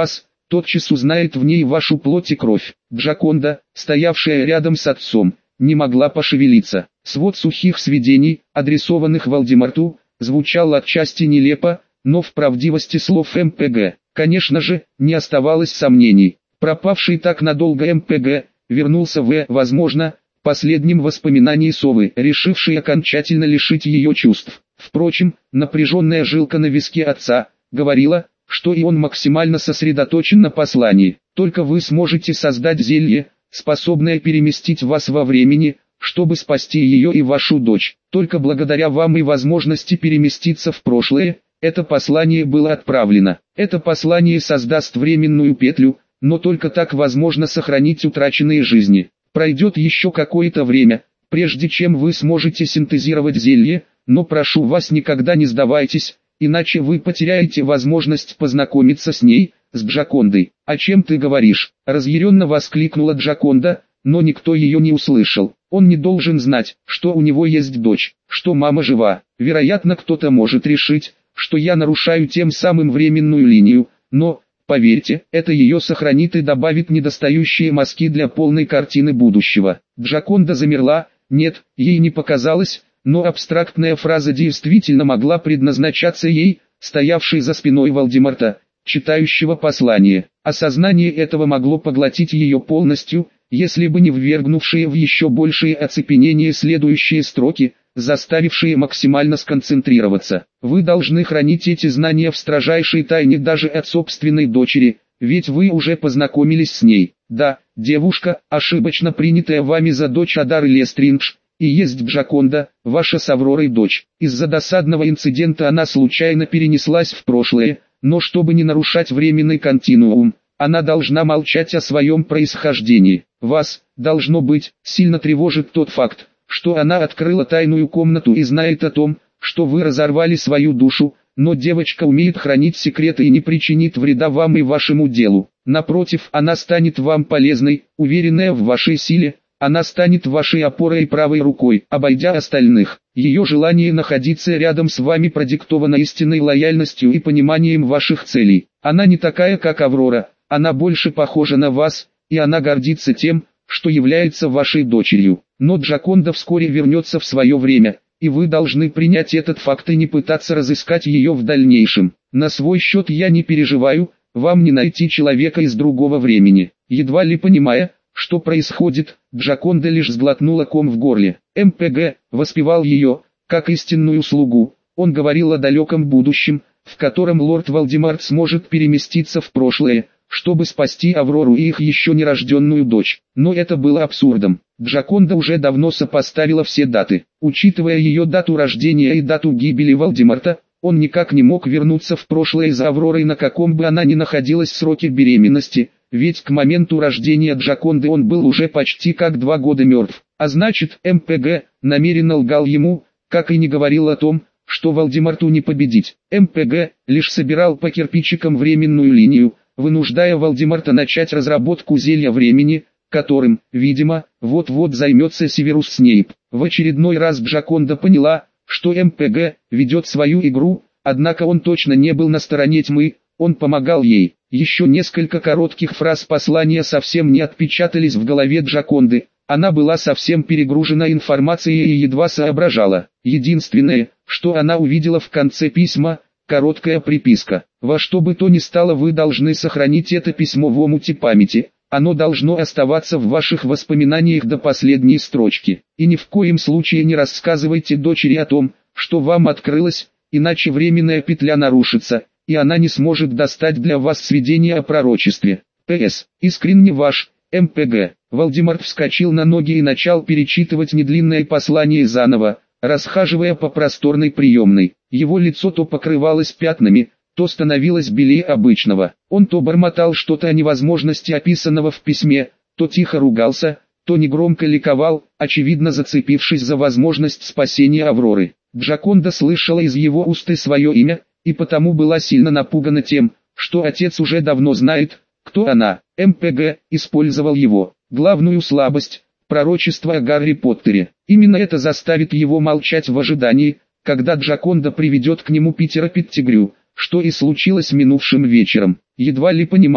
тотчас узнает в ней вашу плоть и кровь. Джаконда, стоявшая рядом с отцом, не могла пошевелиться. Свод сухих сведений, адресованных Вальдемарту, звучал отчасти нелепо, но в правдивости слов эм пэ гэ, конечно же, не оставалось сомнений. Пропавший так надолго эм пэ гэ вернулся в, возможно, последнем воспоминании совы, решившей окончательно лишить ее чувств. Впрочем, напряженная жилка на виске отца говорила, что и он максимально сосредоточен на послании. Только вы сможете создать зелье, способное переместить вас во времени, чтобы спасти ее и вашу дочь. Только благодаря вам и возможности переместиться в прошлое, это послание было отправлено. Это послание создаст временную петлю, но только так возможно сохранить утраченные жизни. Пройдет еще какое-то время, прежде чем вы сможете синтезировать зелье, но прошу вас, никогда не сдавайтесь, иначе вы потеряете возможность познакомиться с ней, с Джакондой. «О чем ты говоришь?» – разъяренно воскликнула Джаконда, но никто ее не услышал. Он не должен знать, что у него есть дочь, что мама жива. Вероятно, кто-то может решить, что я нарушаю тем самым временную линию, но, поверьте, это ее сохранит и добавит недостающие мазки для полной картины будущего. Джаконда замерла, нет, ей не показалось, но абстрактная фраза действительно могла предназначаться ей, стоявшей за спиной Вальдемарта, читающего послание. Осознание этого могло поглотить ее полностью, если бы не ввергнувшие в еще большее оцепенение следующие строки, заставившие максимально сконцентрироваться. Вы должны хранить эти знания в строжайшей тайне даже от собственной дочери, ведь вы уже познакомились с ней. Да, девушка, ошибочно принятая вами за дочь Адары Лестриндж, и есть Джаконда, ваша с Авророй дочь. Из-за досадного инцидента она случайно перенеслась в прошлое, но чтобы не нарушать временный континуум, она должна молчать о своем происхождении. Вас, должно быть, сильно тревожит тот факт, что она открыла тайную комнату и знает о том, что вы разорвали свою душу, но девочка умеет хранить секреты и не причинит вреда вам и вашему делу. Напротив, она станет вам полезной, уверенная в вашей силе. Она станет вашей опорой и правой рукой, обойдя остальных. Ее желание находиться рядом с вами продиктовано истинной лояльностью и пониманием ваших целей. Она не такая, как Аврора, она больше похожа на вас, и она гордится тем, что является вашей дочерью. Но Джаконда вскоре вернется в свое время, и вы должны принять этот факт и не пытаться разыскать ее в дальнейшем. На свой счет я не переживаю, вам не найти человека из другого времени. Едва ли понимая, что происходит, Джаконда лишь сглотнула ком в горле. эм пэ гэ воспевал ее, как истинную слугу. Он говорил о далеком будущем, в котором лорд Вальдемарт сможет переместиться в прошлое, чтобы спасти Аврору и их еще нерожденную дочь. Но это было абсурдом. Джаконда уже давно сопоставила все даты. Учитывая ее дату рождения и дату гибели Вальдемарта, он никак не мог вернуться в прошлое за Авророй, на каком бы она ни находилась сроке беременности, ведь к моменту рождения Джаконды он был уже почти как два года мертв. А значит, эм пэ гэ намеренно лгал ему, как и не говорил о том, что Вальдемарту не победить. эм пэ гэ лишь собирал по кирпичикам временную линию, вынуждая Вальдемарта начать разработку зелья времени, которым, видимо, вот-вот займется Северус Снейп. В очередной раз Джаконда поняла, что эм пэ гэ ведет свою игру, однако он точно не был на стороне тьмы, он помогал ей. Еще несколько коротких фраз послания совсем не отпечатались в голове Джаконды, она была совсем перегружена информацией и едва соображала. Единственное, что она увидела в конце письма, короткая приписка. Во что бы то ни стало, вы должны сохранить это письмо в омуте памяти, оно должно оставаться в ваших воспоминаниях до последней строчки. И ни в коем случае не рассказывайте дочери о том, что вам открылось, иначе временная петля нарушится, и она не сможет достать для вас сведения о пророчестве. пэ эс. Искренне ваш, эм пэ гэ. Вальдемарт вскочил на ноги и начал перечитывать недлинное послание заново, расхаживая по просторной приемной. Его лицо то покрывалось пятнами, то становилось белее обычного. Он то бормотал что-то о невозможности описанного в письме, то тихо ругался, то негромко ликовал, очевидно зацепившись за возможность спасения Авроры. Джаконда слышала из его уст свое имя, и потому была сильно напугана тем, что отец уже давно знает, кто она. эм пэ гэ использовал его главную слабость, пророчество о Гарри Поттере. Именно это заставит его молчать в ожидании, когда Джаконда приведет к нему Питера Петтигрю, что и случилось минувшим вечером. Едва ли понимая,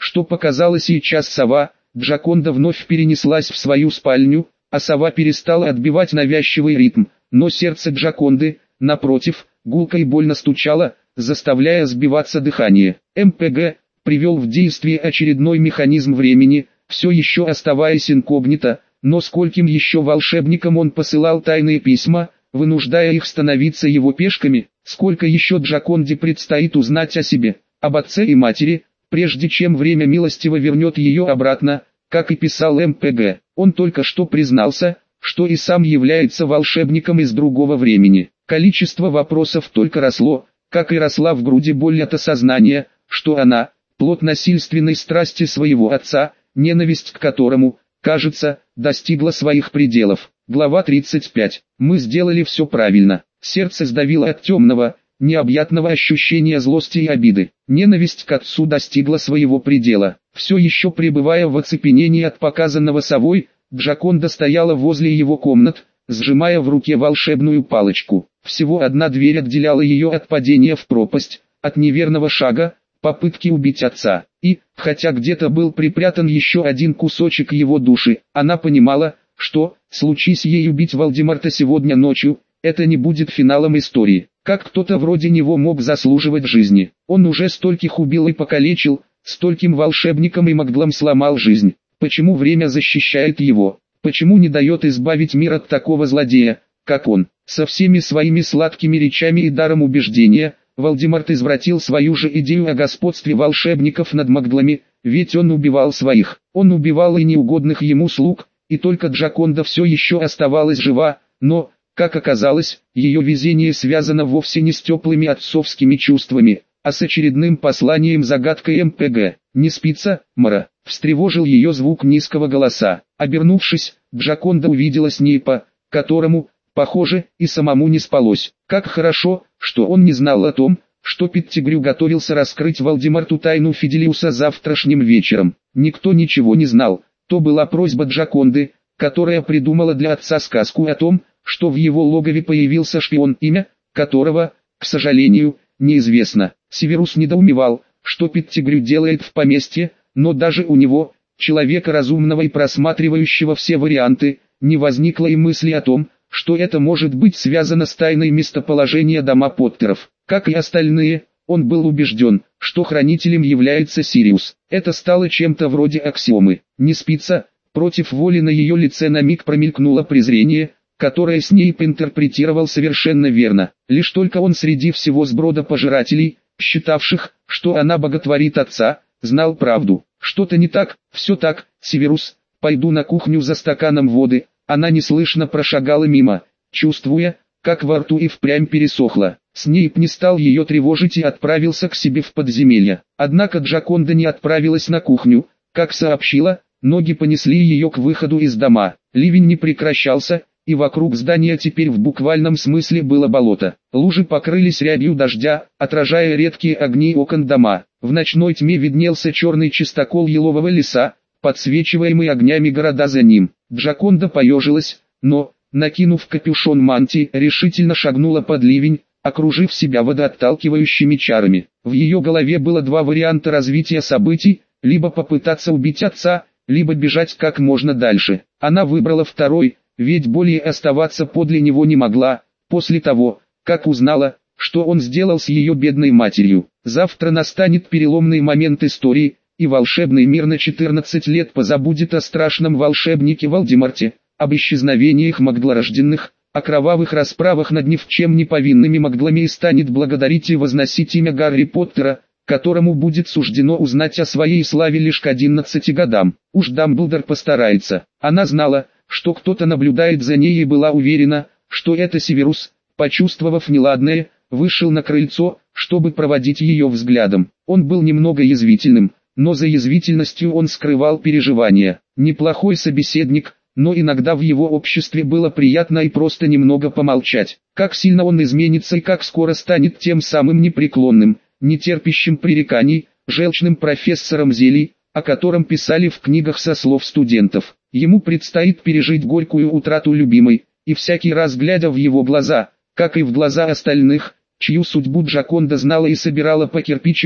что показала сейчас сова. Джаконда вновь перенеслась в свою спальню, а сова перестала отбивать навязчивый ритм, но сердце Джаконды, напротив, гулко и больно стучало, заставляя сбиваться дыхание. эм пэ гэ привел в действие очередной механизм времени, все еще оставаясь инкогнито, но скольким еще волшебникам он посылал тайные письма, вынуждая их становиться его пешками, сколько еще Джаконде предстоит узнать о себе, об отце и матери, прежде чем время милостиво вернет ее обратно, как и писал эм пэ гэ. Он только что признался, что и сам является волшебником из другого времени. Количество вопросов только росло, как и росла в груди боль от осознания, что она – плод насильственной страсти своего отца, ненависть к которому, кажется, достигла своих пределов. Глава тридцать пять. Мы сделали все правильно. Сердце сдавило от темного, необъятного ощущения злости и обиды. Ненависть к отцу достигла своего предела. Все еще пребывая в оцепенении от показанного совой, Джаконда стояла возле его комнат, сжимая в руке волшебную палочку. Всего одна дверь отделяла ее от падения в пропасть, от неверного шага, попытки убить отца. И, хотя где-то был припрятан еще один кусочек его души, она понимала, что, случись ей убить Волдемарта сегодня ночью, это не будет финалом истории. Как кто-то вроде него мог заслуживать жизни? Он уже стольких убил и покалечил, стольким волшебникам и маглам сломал жизнь. Почему время защищает его? Почему не дает избавить мир от такого злодея, как он? Со всеми своими сладкими речами и даром убеждения, Волдемарт извратил свою же идею о господстве волшебников над маглами, ведь он убивал своих. Он убивал и неугодных ему слуг, и только Джаконда все еще оставалась жива, но, как оказалось, ее везение связано вовсе не с теплыми отцовскими чувствами, а с очередным посланием загадкой эм пэ гэ. «Не спится, Мара?» — встревожил ее звук низкого голоса. Обернувшись, Джаконда увидела Снейпа, которому, похоже, и самому не спалось. Как хорошо, что он не знал о том, что Петтигрю готовился раскрыть Волдемарту тайну Фиделиуса завтрашним вечером. Никто ничего не знал. То была просьба Джаконды, которая придумала для отца сказку о том, что в его логове появился шпион, имя которого, к сожалению, неизвестно. Северус недоумевал, что Петтигрю делает в поместье, но даже у него, человека разумного и просматривающего все варианты, не возникло и мысли о том, что это может быть связано с тайной местоположения дома Поттеров. Как и остальные, он был убежден, что хранителем является Сириус. Это стало чем-то вроде аксиомы. «Не спится», против воли на ее лице на миг промелькнуло презрение, которое Снейп интерпретировал совершенно верно. Лишь только он среди всего сброда пожирателей, считавших, что она боготворит отца, знал правду. Что-то не так, все так, Северус, пойду на кухню за стаканом воды. Она неслышно прошагала мимо, чувствуя, как во рту и впрямь пересохло. Снейп не стал ее тревожить и отправился к себе в подземелье. Однако Джаконда не отправилась на кухню, как сообщила, ноги понесли ее к выходу из дома. Ливень не прекращался, и вокруг здания теперь в буквальном смысле было болото. Лужи покрылись рябью дождя, отражая редкие огни окон дома. В ночной тьме виднелся черный чистокол елового леса, подсвечиваемый огнями города за ним. Джаконда поежилась, но, накинув капюшон мантии, решительно шагнула под ливень, окружив себя водоотталкивающими чарами. В ее голове было два варианта развития событий, либо попытаться убить отца, либо бежать как можно дальше. Она выбрала второй, ведь более оставаться подле него не могла, после того, как узнала, что он сделал с ее бедной матерью. Завтра настанет переломный момент истории, и волшебный мир на четырнадцать лет позабудет о страшном волшебнике Волдемарте, об исчезновениях маглорожденных, о кровавых расправах над ни в чем не повинными маглами и станет благодарить и возносить имя Гарри Поттера, которому будет суждено узнать о своей славе лишь к одиннадцати годам. Уж Дамблдор постарается. Она знала, что кто-то наблюдает за ней и была уверена, что это Северус, почувствовав неладное, вышел на крыльцо, чтобы проводить ее взглядом. Он был немного язвительным, но за язвительностью он скрывал переживания. Неплохой собеседник, но иногда в его обществе было приятно и просто немного помолчать. Как сильно он изменится и как скоро станет тем самым непреклонным, нетерпящим пререканий, желчным профессором зелий, о котором писали в книгах со слов студентов. Ему предстоит пережить горькую утрату любимой, и всякий раз глядя в его глаза, как и в глаза остальных, чью судьбу Джаконда знала и собирала по кирпичикам,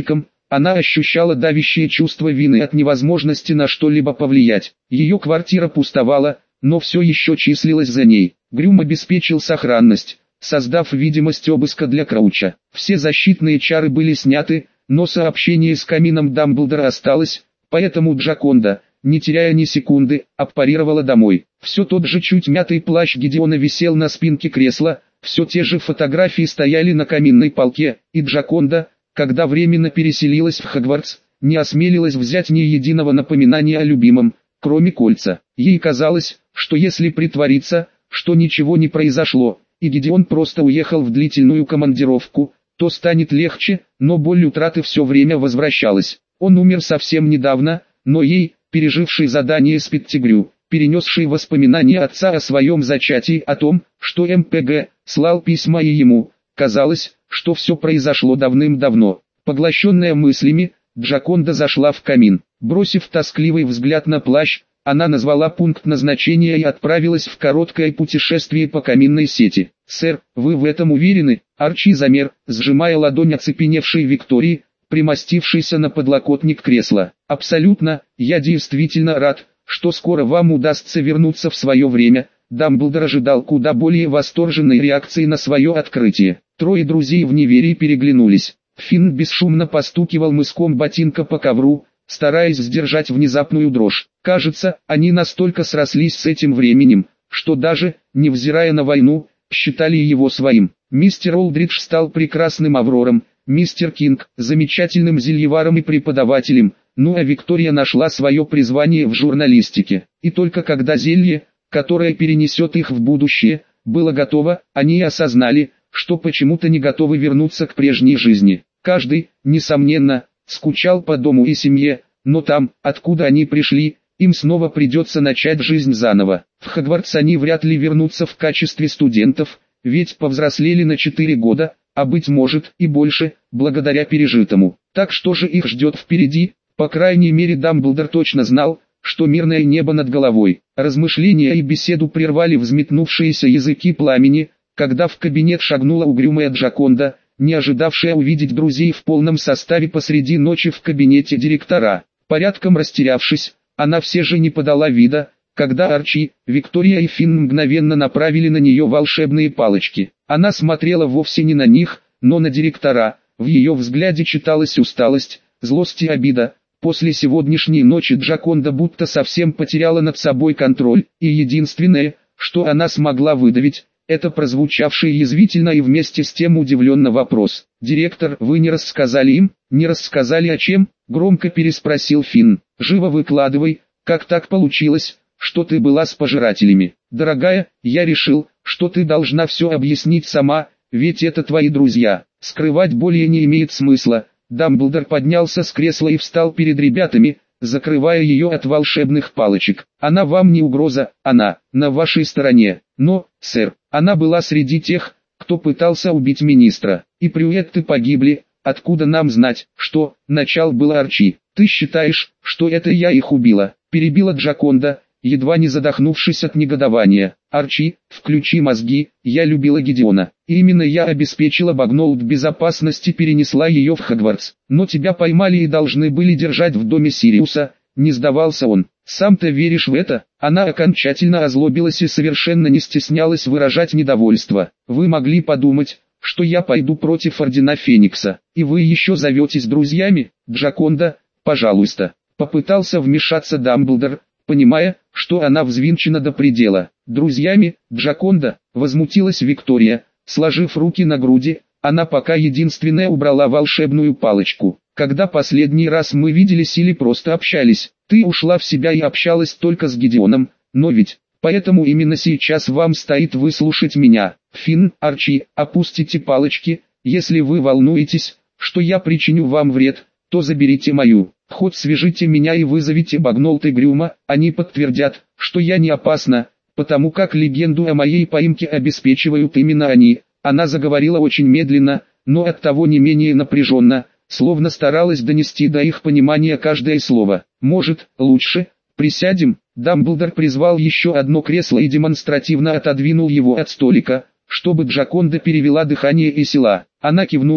Она ощущала давящее чувство вины от невозможности на что-либо повлиять. Ее квартира пустовала, но все еще числилась за ней. Грюм обеспечил сохранность, создав видимость обыска для Крауча. Все защитные чары были сняты, но сообщение с камином Дамблдора осталось, поэтому Джаконда, не теряя ни секунды, аппарировала домой. Все тот же чуть мятый плащ Гедеона висел на спинке кресла, все те же фотографии стояли на каминной полке, и Джаконда, когда временно переселилась в Хогвартс, не осмелилась взять ни единого напоминания о любимом, кроме кольца. Ей казалось, что если притвориться, что ничего не произошло, и Гедеон просто уехал в длительную командировку, то станет легче, но боль утраты все время возвращалась. Он умер совсем недавно, но ей, пережившей задание с Петтигрю, перенесшей воспоминания отца о своем зачатии, о том, что эм пэ гэ слал письма и ему, казалось, что все произошло давным-давно. Поглощенная мыслями, Джаконда зашла в камин. Бросив тоскливый взгляд на плащ, она назвала пункт назначения и отправилась в короткое путешествие по каминной сети. «Сэр, вы в этом уверены?» Арчи замер, сжимая ладонь оцепеневшей Виктории, примостившейся на подлокотник кресла. «Абсолютно, я действительно рад, что скоро вам удастся вернуться в свое время». Дамблдор ожидал куда более восторженной реакции на свое открытие. Трое друзей в неверии переглянулись. Финн бесшумно постукивал мыском ботинка по ковру, стараясь сдержать внезапную дрожь. Кажется, они настолько срослись с этим временем, что даже, невзирая на войну, считали его своим. Мистер Олдридж стал прекрасным Аврором, мистер Кинг – замечательным зельеваром и преподавателем, ну а Виктория нашла свое призвание в журналистике. И только когда зелье, которое перенесет их в будущее, было готово, они осознали, что почему-то не готовы вернуться к прежней жизни. Каждый, несомненно, скучал по дому и семье, но там, откуда они пришли, им снова придется начать жизнь заново. В Хогвартс они вряд ли вернутся в качестве студентов, ведь повзрослели на четыре года, а быть может и больше, благодаря пережитому. Так что же их ждет впереди? По крайней мере Дамблдор точно знал, что мирное небо над головой. Размышления и беседу прервали взметнувшиеся языки пламени, когда в кабинет шагнула угрюмая Джаконда, не ожидавшая увидеть друзей в полном составе посреди ночи в кабинете директора. Порядком растерявшись, она все же не подала вида, когда Арчи, Виктория и Финн мгновенно направили на нее волшебные палочки. Она смотрела вовсе не на них, но на директора. В ее взгляде читалась усталость, злость и обида. После сегодняшней ночи Джаконда будто совсем потеряла над собой контроль, и единственное, что она смогла выдавить, это прозвучавший язвительно и вместе с тем удивленно вопрос. «Директор, вы не рассказали им?» «Не рассказали о чем?» — громко переспросил Финн. «Живо выкладывай, как так получилось, что ты была с пожирателями?» «Дорогая, я решил, что ты должна все объяснить сама, ведь это твои друзья. Скрывать более не имеет смысла». Дамблдор поднялся с кресла и встал перед ребятами, закрывая ее от волшебных палочек. «Она вам не угроза, она на вашей стороне. Но, сэр, она была среди тех, кто пытался убить министра. И Прюетты погибли, откуда нам знать, что?» Начал было Арчи. «Ты считаешь, что это я их убила?» Перебила Джаконда, едва не задохнувшись от негодования. «Арчи, включи мозги, я любила Гедеона. И именно я обеспечила Багнолд безопасность и перенесла ее в Хогвартс. Но тебя поймали и должны были держать в доме Сириуса», не сдавался он. «Сам-то веришь в это?» Она окончательно озлобилась и совершенно не стеснялась выражать недовольство. «Вы могли подумать, что я пойду против Ордена Феникса, и вы еще зоветесь друзьями?» «Джаконда, пожалуйста», попытался вмешаться Дамблдор, понимая, что она взвинчена до предела. «Друзьями, Джаконда», возмутилась Виктория, сложив руки на груди, она пока единственная убрала волшебную палочку. «Когда последний раз мы виделись или просто общались, ты ушла в себя и общалась только с Гедеоном, но ведь, поэтому именно сейчас вам стоит выслушать меня. Финн, Арчи, опустите палочки, если вы волнуетесь, что я причиню вам вред, то заберите мою. Хоть свяжите меня и вызовите Багнолд и Грюма, они подтвердят, что я не опасна, потому как легенду о моей поимке обеспечивают именно они». Она заговорила очень медленно, но оттого не менее напряженно, словно старалась донести до их понимания каждое слово. «Может, лучше присядем?» Дамблдор призвал еще одно кресло и демонстративно отодвинул его от столика, чтобы Джаконда перевела дыхание и села. Она кивнула,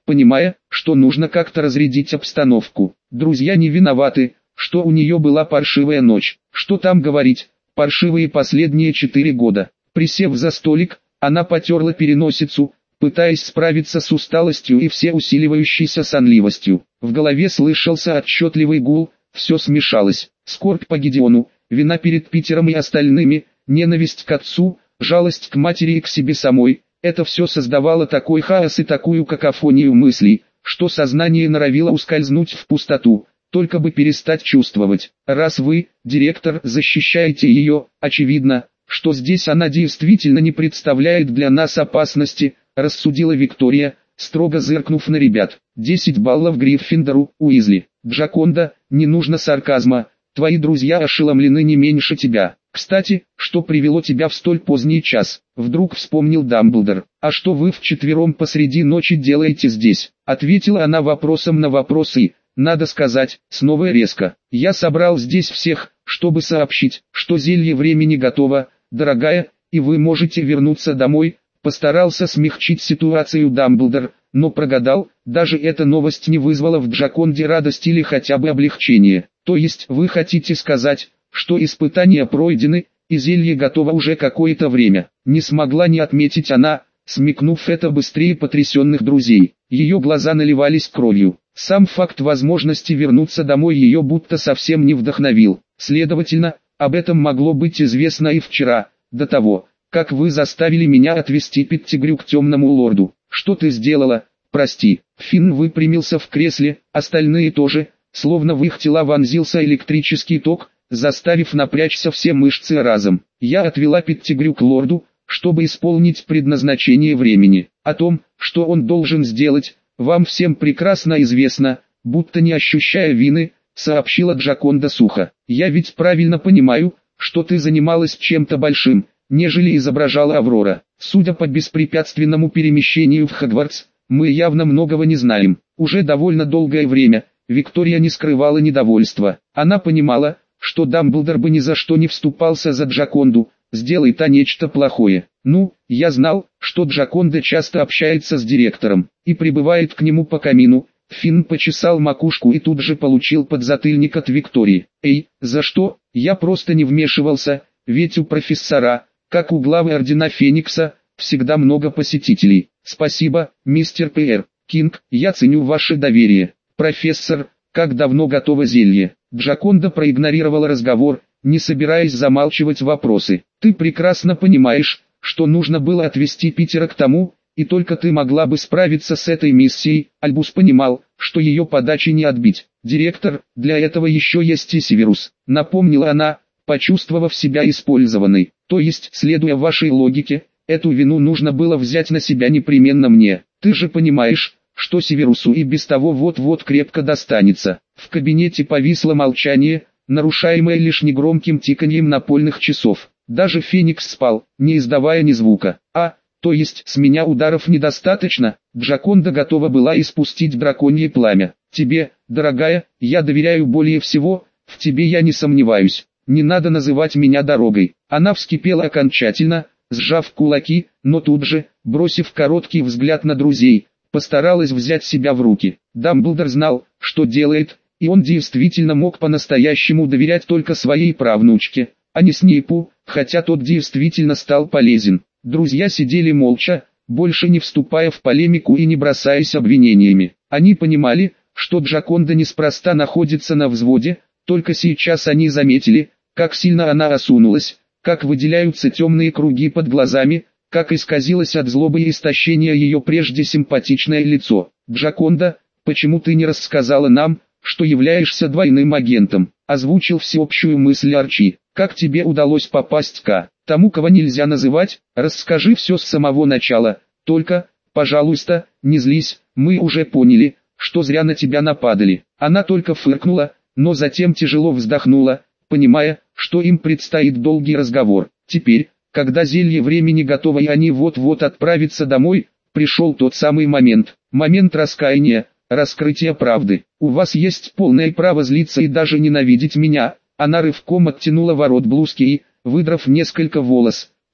понимая, что нужно как-то разрядить обстановку. Друзья не виноваты, что у нее была паршивая ночь. Что там говорить, паршивые последние четыре года. Присев за столик, она потерла переносицу, пытаясь справиться с усталостью и всеусиливающейся сонливостью. В голове слышался отчетливый гул, все смешалось. Скорбь по Гедеону, вина перед Питером и остальными, ненависть к отцу, жалость к матери и к себе самой. Это все создавало такой хаос и такую какофонию мыслей, что сознание норовило ускользнуть в пустоту, только бы перестать чувствовать. Раз вы, директор, защищаете ее, очевидно, что здесь она действительно не представляет для нас опасности, рассудила Виктория, строго зыркнув на ребят. десять баллов Гриффиндору, Уизли. Джаконда, не нужно сарказма, твои друзья ошеломлены не меньше тебя. Кстати, что привело тебя в столь поздний час? Вдруг вспомнил Дамблдор. А что вы вчетвером посреди ночи делаете здесь? Ответила она вопросом на вопрос и, надо сказать, снова резко. Я собрал здесь всех, чтобы сообщить, что зелье времени готово, дорогая, и вы можете вернуться домой. Постарался смягчить ситуацию Дамблдор, но прогадал, даже эта новость не вызвала в Джаконде радость или хотя бы облегчение. То есть вы хотите сказать, что испытания пройдены, и зелье готово уже какое-то время. Не смогла не отметить она, смекнув это быстрее потрясенных друзей. Ее глаза наливались кровью. Сам факт возможности вернуться домой ее будто совсем не вдохновил. Следовательно, об этом могло быть известно и вчера, до того, как вы заставили меня отвести Петтигрю к темному лорду. Что ты сделала? Прости. Финн выпрямился в кресле, остальные тоже, словно в их тела вонзился электрический ток, заставив напрячься все мышцы разом. Я отвела Петтигрю к лорду, чтобы исполнить предназначение времени. О том, что он должен сделать, вам всем прекрасно известно, будто не ощущая вины, сообщила Джаконда сухо. Я ведь правильно понимаю, что ты занималась чем-то большим, нежели изображала Аврора. Судя по беспрепятственному перемещению в Хогвартс, мы явно многого не знаем. Уже довольно долгое время Виктория не скрывала недовольства. Она понимала, что Дамблдор бы ни за что не вступался за Джаконду, сделай та нечто плохое. Ну, я знал, что Джаконда часто общается с директором, и прибывает к нему по камину. Финн почесал макушку и тут же получил подзатыльник от Виктории. Эй, за что? Я просто не вмешивался, ведь у профессора, как у главы Ордена Феникса, всегда много посетителей. Спасибо, мистер Пэр. Кинг, я ценю ваше доверие. Профессор, как давно готово зелье? Джаконда проигнорировала разговор, не собираясь замалчивать вопросы. Ты прекрасно понимаешь, что нужно было отвести Питера к тому, и только ты могла бы справиться с этой миссией. Альбус понимал, что ее подачи не отбить. Директор, для этого еще есть и Северус, напомнила она, почувствовав себя использованной. То есть, следуя вашей логике, эту вину нужно было взять на себя непременно мне. Ты же понимаешь, что Северусу и без того вот-вот крепко достанется. В кабинете повисло молчание, нарушаемое лишь негромким тиканьем напольных часов. Даже Феникс спал, не издавая ни звука. А, то есть с меня ударов недостаточно? Джаконда готова была испустить драконье пламя. Тебе, дорогая, я доверяю более всего, в тебе я не сомневаюсь. Не надо называть меня дорогой. Она вскипела окончательно, сжав кулаки, но тут же, бросив короткий взгляд на друзей, постаралась взять себя в руки. Дамблдор знал, что делает, и он действительно мог по-настоящему доверять только своей правнучке, а не Снейпу, хотя тот действительно стал полезен. Друзья сидели молча, больше не вступая в полемику и не бросаясь обвинениями. Они понимали, что Джаконда неспроста находится на взводе, только сейчас они заметили, как сильно она осунулась, как выделяются темные круги под глазами, как исказилось от злобы и истощения ее прежде симпатичное лицо. «Джаконда, почему ты не рассказала нам, что являешься двойным агентом?» озвучил всеобщую мысль Арчи. «Как тебе удалось попасть к тому, кого нельзя называть? Расскажи все с самого начала, только, пожалуйста, не злись, мы уже поняли, что зря на тебя нападали». Она только фыркнула, но затем тяжело вздохнула, понимая, что им предстоит долгий разговор. Теперь, когда зелье времени готово и они вот-вот отправятся домой, пришел тот самый момент, момент раскаяния, раскрытия правды. «У вас есть полное право злиться и даже ненавидеть меня». Она рывком оттянула ворот блузки и, выдрав несколько волос,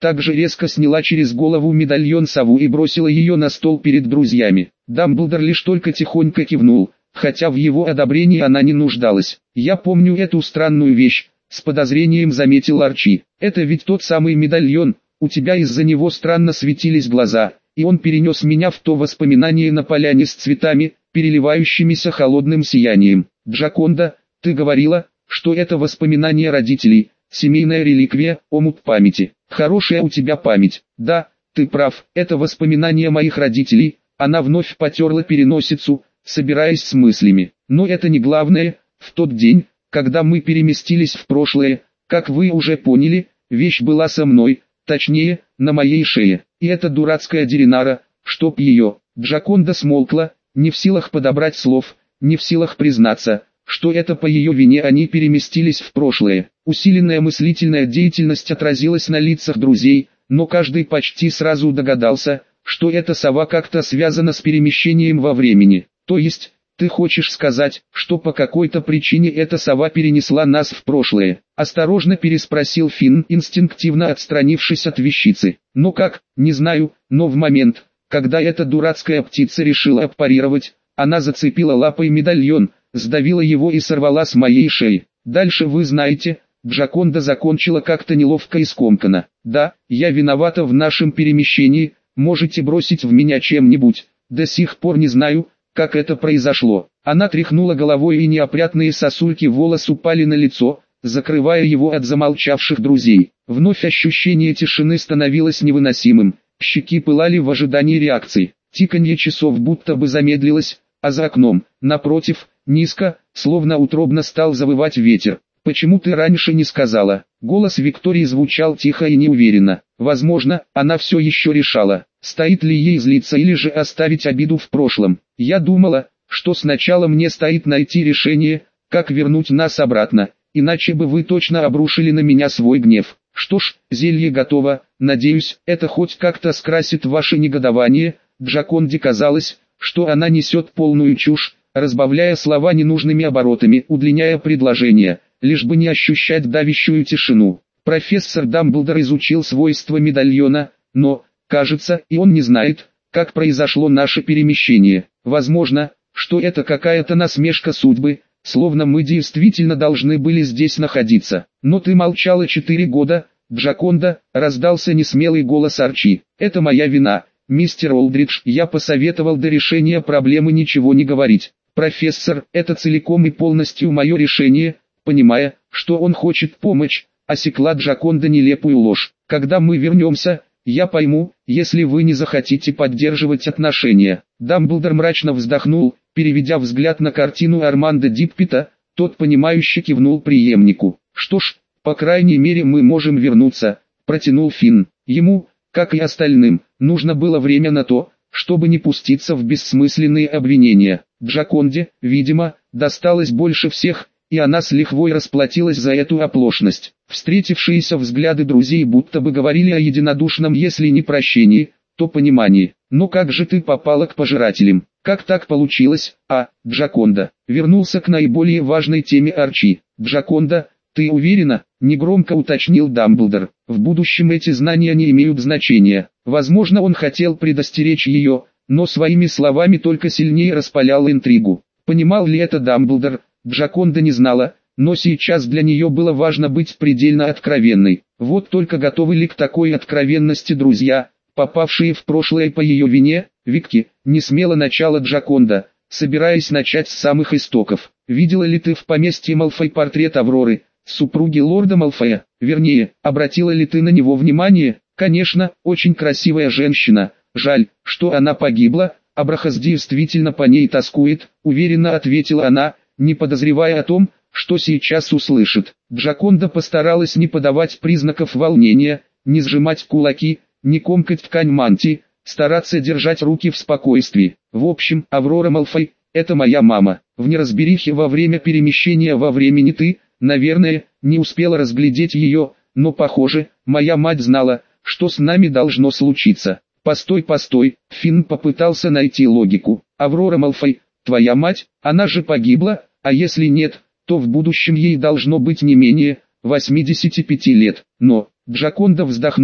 также резко сняла через голову медальон сову и бросила ее на стол перед друзьями. Дамблдор лишь только тихонько кивнул, хотя в его одобрении она не нуждалась. «Я помню эту странную вещь», — с подозрением заметил Арчи. «Это ведь тот самый медальон, у тебя из-за него странно светились глаза, и он перенес меня в то воспоминание на поляне с цветами, переливающимися холодным сиянием. Джаконда, ты говорила, что это воспоминание родителей, семейная реликвия, омут памяти. Хорошая у тебя память. Да, ты прав, это воспоминание моих родителей». Она вновь потерла переносицу, собираясь с мыслями. «Но это не главное. В тот день, когда мы переместились в прошлое, как вы уже поняли, вещь была со мной, точнее, на моей шее. И эта дурацкая Деринара, чтоб ее». Джаконда смолкла, не в силах подобрать слов, не в силах признаться, что это по ее вине они переместились в прошлое. Усиленная мыслительная деятельность отразилась на лицах друзей, но каждый почти сразу догадался, что эта сова как-то связана с перемещением во времени. «То есть, ты хочешь сказать, что по какой-то причине эта сова перенесла нас в прошлое?» — осторожно переспросил Финн, инстинктивно отстранившись от вещицы. «Ну как, не знаю, но в момент, когда эта дурацкая птица решила аппарировать, она зацепила лапой медальон, сдавила его и сорвала с моей шеи. Дальше вы знаете». Джаконда закончила как-то неловко и скомканно. «Да, я виновата в нашем перемещении. Можете бросить в меня чем-нибудь, до сих пор не знаю, как это произошло». Она тряхнула головой, и неопрятные сосульки волос упали на лицо, закрывая его от замолчавших друзей. Вновь ощущение тишины становилось невыносимым, щеки пылали в ожидании реакции. Тиканье часов будто бы замедлилось, а за окном, напротив, низко, словно утробно стал завывать ветер. «Почему ты раньше не сказала?» Голос Виктории звучал тихо и неуверенно. Возможно, она все еще решала, стоит ли ей злиться или же оставить обиду в прошлом. «Я думала, что сначала мне стоит найти решение, как вернуть нас обратно, иначе бы вы точно обрушили на меня свой гнев. Что ж, зелье готово, надеюсь, это хоть как-то скрасит ваше негодование». Джаконде казалось, что она несет полную чушь, разбавляя слова ненужными оборотами, удлиняя предложения, лишь бы не ощущать давящую тишину. Профессор Дамблдор изучил свойства медальона, но, кажется, и он не знает, как произошло наше перемещение. Возможно, что это какая-то насмешка судьбы, словно мы действительно должны были здесь находиться. «Но ты молчала четыре года, Джаконда», — раздался несмелый голос Арчи. «Это моя вина, мистер Олдридж. Я посоветовал до решения проблемы ничего не говорить. Профессор, это целиком и полностью мое решение». Понимая, что он хочет помочь, осекла Джаконда нелепую ложь. «Когда мы вернемся, я пойму, если вы не захотите поддерживать отношения». Дамблдор мрачно вздохнул, переведя взгляд на картину Армандо Диппета, тот понимающе кивнул преемнику. «Что ж, по крайней мере мы можем вернуться», — протянул Финн. Ему, как и остальным, нужно было время на то, чтобы не пуститься в бессмысленные обвинения. Джаконде, видимо, досталось больше всех, и она с лихвой расплатилась за эту оплошность. Встретившиеся взгляды друзей будто бы говорили о единодушном, если не прощении, то понимании. «Но как же ты попала к пожирателям? Как так получилось, а, Джаконда?» Вернулся к наиболее важной теме Арчи. «Джаконда, ты уверена?» — негромко уточнил Дамблдор. «В будущем эти знания не имеют значения». Возможно, он хотел предостеречь ее, но своими словами только сильнее распалял интригу. Понимал ли это Дамблдор? Джаконда не знала, но сейчас для нее было важно быть предельно откровенной. Вот только готовы ли к такой откровенности друзья, попавшие в прошлое по ее вине? «Викки», — не смело начала Джаконда, собираясь начать с самых истоков. «Видела ли ты в поместье Малфой портрет Авроры, супруги лорда Малфоя? Вернее, обратила ли ты на него внимание?» «Конечно, очень красивая женщина. Жаль, что она погибла. Абрахас действительно по ней тоскует», — уверенно ответила она, не подозревая о том, что сейчас услышит. Джаконда постаралась не подавать признаков волнения, не сжимать кулаки, не комкать ткань мантии, стараться держать руки в спокойствии. «В общем, Аврора Малфой — это моя мама. В неразберихе во время перемещения во времени ты, наверное, не успела разглядеть ее, но похоже, моя мать знала, что с нами должно случиться». «Постой, постой», — Финн попытался найти логику. «Аврора Малфой, твоя мать, она же погибла, а если нет, то в будущем ей должно быть не менее восьмидесяти пяти лет». Но Джаконда вздохнула,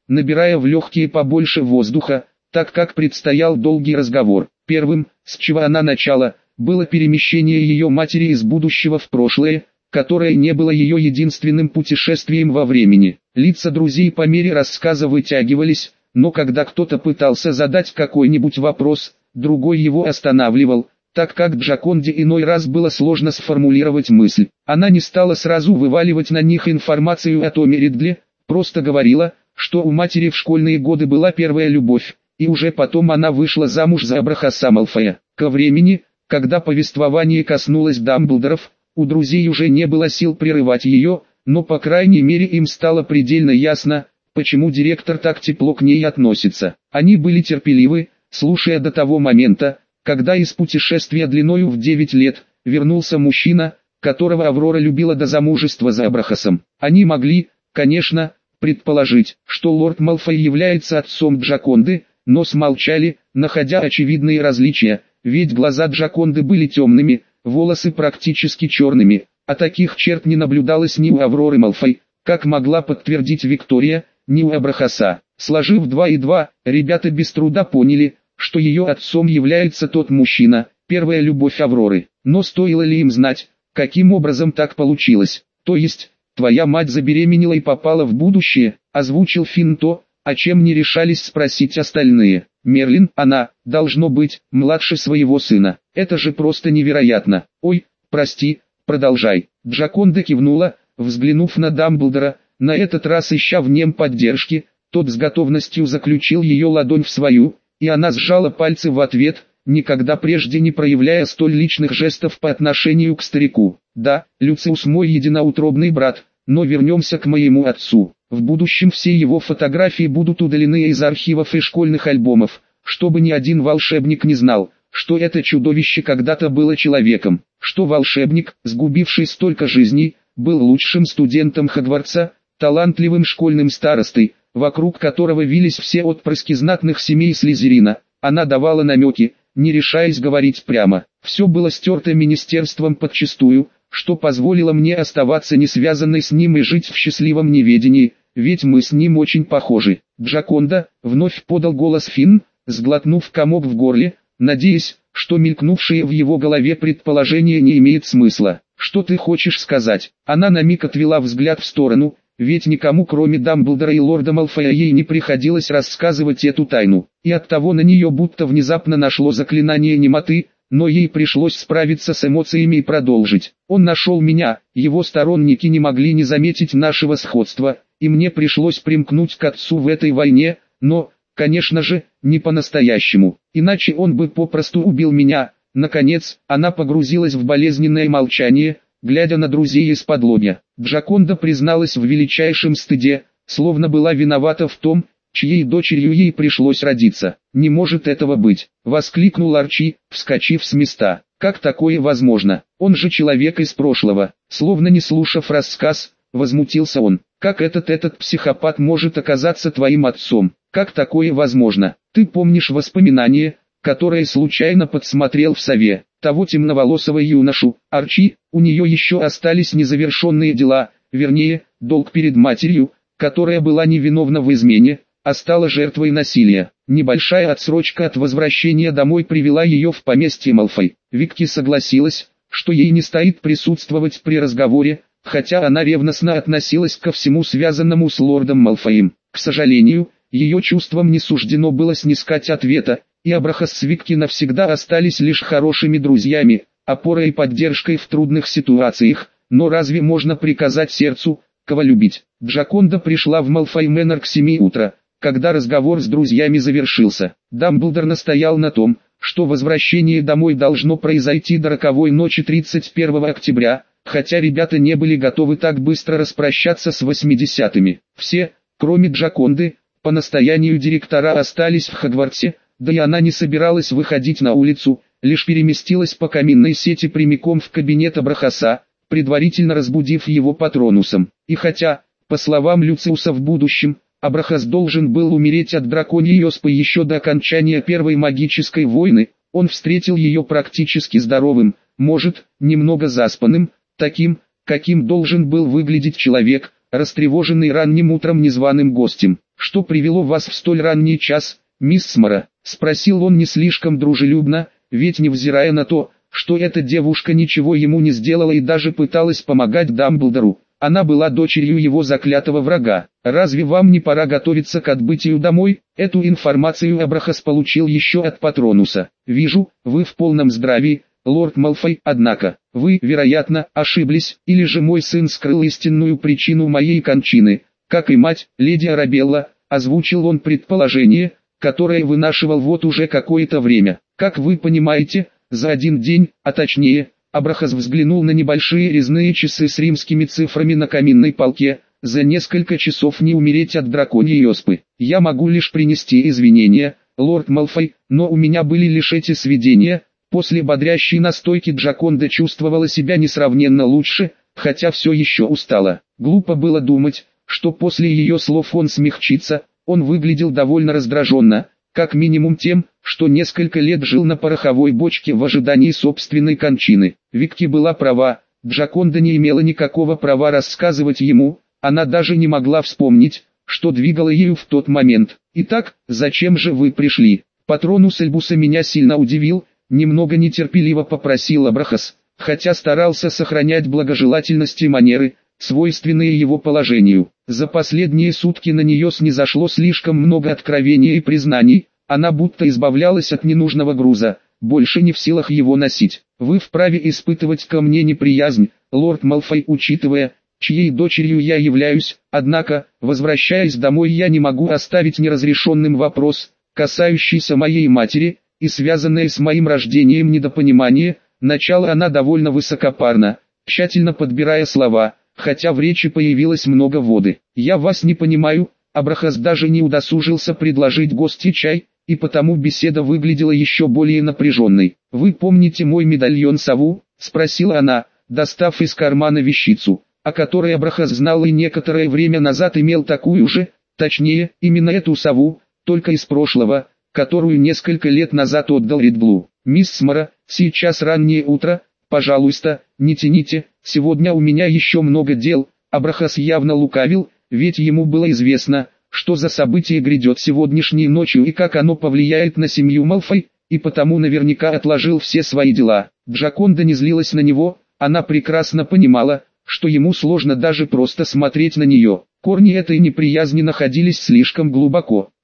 набирая в легкие побольше воздуха, так как предстоял долгий разговор. Первым, с чего она начала, было перемещение ее матери из будущего в прошлое, которое не было ее единственным путешествием во времени. Лица друзей по мере рассказа вытягивались, но когда кто-то пытался задать какой-нибудь вопрос, другой его останавливал, так как Джаконде иной раз было сложно сформулировать мысль. Она не стала сразу вываливать на них информацию о Томе Ридле, просто говорила, что у матери в школьные годы была первая любовь, и уже потом она вышла замуж за Абрахаса Малфоя. Ко времени, когда повествование коснулось Дамблдоров, у друзей уже не было сил прерывать ее, но по крайней мере им стало предельно ясно, почему директор так тепло к ней относится. Они были терпеливы, слушая до того момента, когда из путешествия длиною в девять лет вернулся мужчина, которого Аврора любила до замужества за Абрахасом. Они могли, конечно, предположить, что лорд Малфой является отцом Джаконды, но смолчали, находя очевидные различия, ведь глаза Джаконды были темными, волосы практически черными, а таких черт не наблюдалось ни у Авроры Малфой, как могла подтвердить Виктория, ни у Абрахаса. Сложив два и два, ребята без труда поняли, что ее отцом является тот мужчина, первая любовь Авроры. Но стоило ли им знать, каким образом так получилось? То есть, твоя мать забеременела и попала в будущее, озвучил Финн то, о чем не решались спросить остальные. Мерлин, она, должно быть, младше своего сына. Это же просто невероятно. Ой, прости, продолжай. Джаконда кивнула, взглянув на Дамблдора, на этот раз ища в нем поддержки. Тот с готовностью заключил ее ладонь в свою, и она сжала пальцы в ответ, никогда прежде не проявляя столь личных жестов по отношению к старику. Да, Люциус мой единоутробный брат, но вернемся к моему отцу. В будущем все его фотографии будут удалены из архивов и школьных альбомов, чтобы ни один волшебник не знал, что это чудовище когда-то было человеком, что волшебник, сгубивший столько жизней, был лучшим студентом Хогвартса, талантливым школьным старостой, вокруг которого вились все отпрыски знатных семей Слизерина. Она давала намеки, не решаясь говорить прямо. Все было стерто министерством подчистую, что позволило мне оставаться не связанной с ним и жить в счастливом неведении, ведь мы с ним очень похожи. Джаконда, вновь подал голос Финн, сглотнув комок в горле, надеясь, что мелькнувшее в его голове предположение не имеет смысла. Что ты хочешь сказать? Она на миг отвела взгляд в сторону, ведь никому кроме Дамблдора и лорда Малфоя ей не приходилось рассказывать эту тайну, и оттого на нее будто внезапно нашло заклинание немоты, но ей пришлось справиться с эмоциями и продолжить. Он нашел меня, его сторонники не могли не заметить нашего сходства, и мне пришлось примкнуть к отцу в этой войне, но, конечно же, не по-настоящему, иначе он бы попросту убил меня. Наконец, она погрузилась в болезненное молчание, глядя на друзей из-под лобья. Джаконда призналась в величайшем стыде, словно была виновата в том, чьей дочерью ей пришлось родиться. «Не может этого быть!» — воскликнул Арчи, вскочив с места. «Как такое возможно? Он же человек из прошлого!» Словно не слушав рассказ, возмутился он. «Как этот этот психопат может оказаться твоим отцом? Как такое возможно? Ты помнишь воспоминания, которые случайно подсмотрел в сове, того темноволосого юношу, Арчи? У нее еще остались незавершенные дела, вернее, долг перед матерью, которая была невиновна в измене, а стала жертвой насилия. Небольшая отсрочка от возвращения домой привела ее в поместье Малфой. Викки согласилась, что ей не стоит присутствовать при разговоре, хотя она ревностно относилась ко всему связанному с лордом Малфоем. К сожалению, ее чувствам не суждено было снискать ответа, и Абрахас с Викки навсегда остались лишь хорошими друзьями, опорой и поддержкой в трудных ситуациях, но разве можно приказать сердцу, кого любить? Джаконда пришла в Малфой Мэннер к семи утра, когда разговор с друзьями завершился. Дамблдор настоял на том, что возвращение домой должно произойти до роковой ночи тридцать первого октября, хотя ребята не были готовы так быстро распрощаться с восьмидесятыми. Все, кроме Джаконды, по настоянию директора остались в Хогвартсе, да и она не собиралась выходить на улицу, лишь переместилась по каминной сети прямиком в кабинет Абрахаса, предварительно разбудив его патронусом. И хотя, по словам Люциуса в будущем, Абрахас должен был умереть от драконьей оспы еще до окончания Первой магической войны, он встретил ее практически здоровым, может, немного заспанным, таким, каким должен был выглядеть человек, растревоженный ранним утром незваным гостем. «Что привело вас в столь ранний час, мисс Смара?» — спросил он не слишком дружелюбно, ведь невзирая на то, что эта девушка ничего ему не сделала и даже пыталась помогать Дамблдору, она была дочерью его заклятого врага. «Разве вам не пора готовиться к отбытию домой?» Эту информацию Абрахас получил еще от Патронуса. «Вижу, вы в полном здравии, лорд Малфой, однако, вы, вероятно, ошиблись, или же мой сын скрыл истинную причину моей кончины, как и мать, леди Арабелла», озвучил он предположение, которое вынашивал вот уже какое-то время. «Как вы понимаете, за один день, а точнее...» Абрахас взглянул на небольшие резные часы с римскими цифрами на каминной полке. «За несколько часов не умереть от драконьей оспы. Я могу лишь принести извинения, лорд Малфой, но у меня были лишь эти сведения». После бодрящей настойки Джаконда чувствовала себя несравненно лучше, хотя все еще устала. Глупо было думать, что после ее слов он смягчится. Он выглядел довольно раздраженно, как минимум тем, что несколько лет жил на пороховой бочке в ожидании собственной кончины. Викки была права, Джаконда не имела никакого права рассказывать ему, она даже не могла вспомнить, что двигало ею в тот момент. «Итак, зачем же вы пришли?» Патронус Эльбуса меня сильно удивил, немного нетерпеливо попросил Абрахас, хотя старался сохранять благожелательность и манеры, свойственные его положению. За последние сутки на нее снизошло слишком много откровений и признаний, она будто избавлялась от ненужного груза, больше не в силах его носить. «Вы вправе испытывать ко мне неприязнь, лорд Малфой, учитывая, чьей дочерью я являюсь, однако, возвращаясь домой, я не могу оставить неразрешенным вопрос, касающийся моей матери, и связанное с моим рождением недопонимание». Начала она довольно высокопарно, тщательно подбирая слова, хотя в речи появилось много воды. «Я вас не понимаю», Абрахас даже не удосужился предложить гостье чай, и потому беседа выглядела еще более напряженной. «Вы помните мой медальон сову?» — спросила она, достав из кармана вещицу, о которой Абрахас знал и некоторое время назад имел такую же, точнее, именно эту сову, только из прошлого, которую несколько лет назад отдал Редблу. «Мисс Смара, сейчас раннее утро, пожалуйста, не тяните, сегодня у меня еще много дел». Абрахас явно лукавил, ведь ему было известно, что за событие грядет сегодняшней ночью и как оно повлияет на семью Малфой, и потому наверняка отложил все свои дела. Джаконда не злилась на него, она прекрасно понимала, что ему сложно даже просто смотреть на нее. Корни этой неприязни находились слишком глубоко.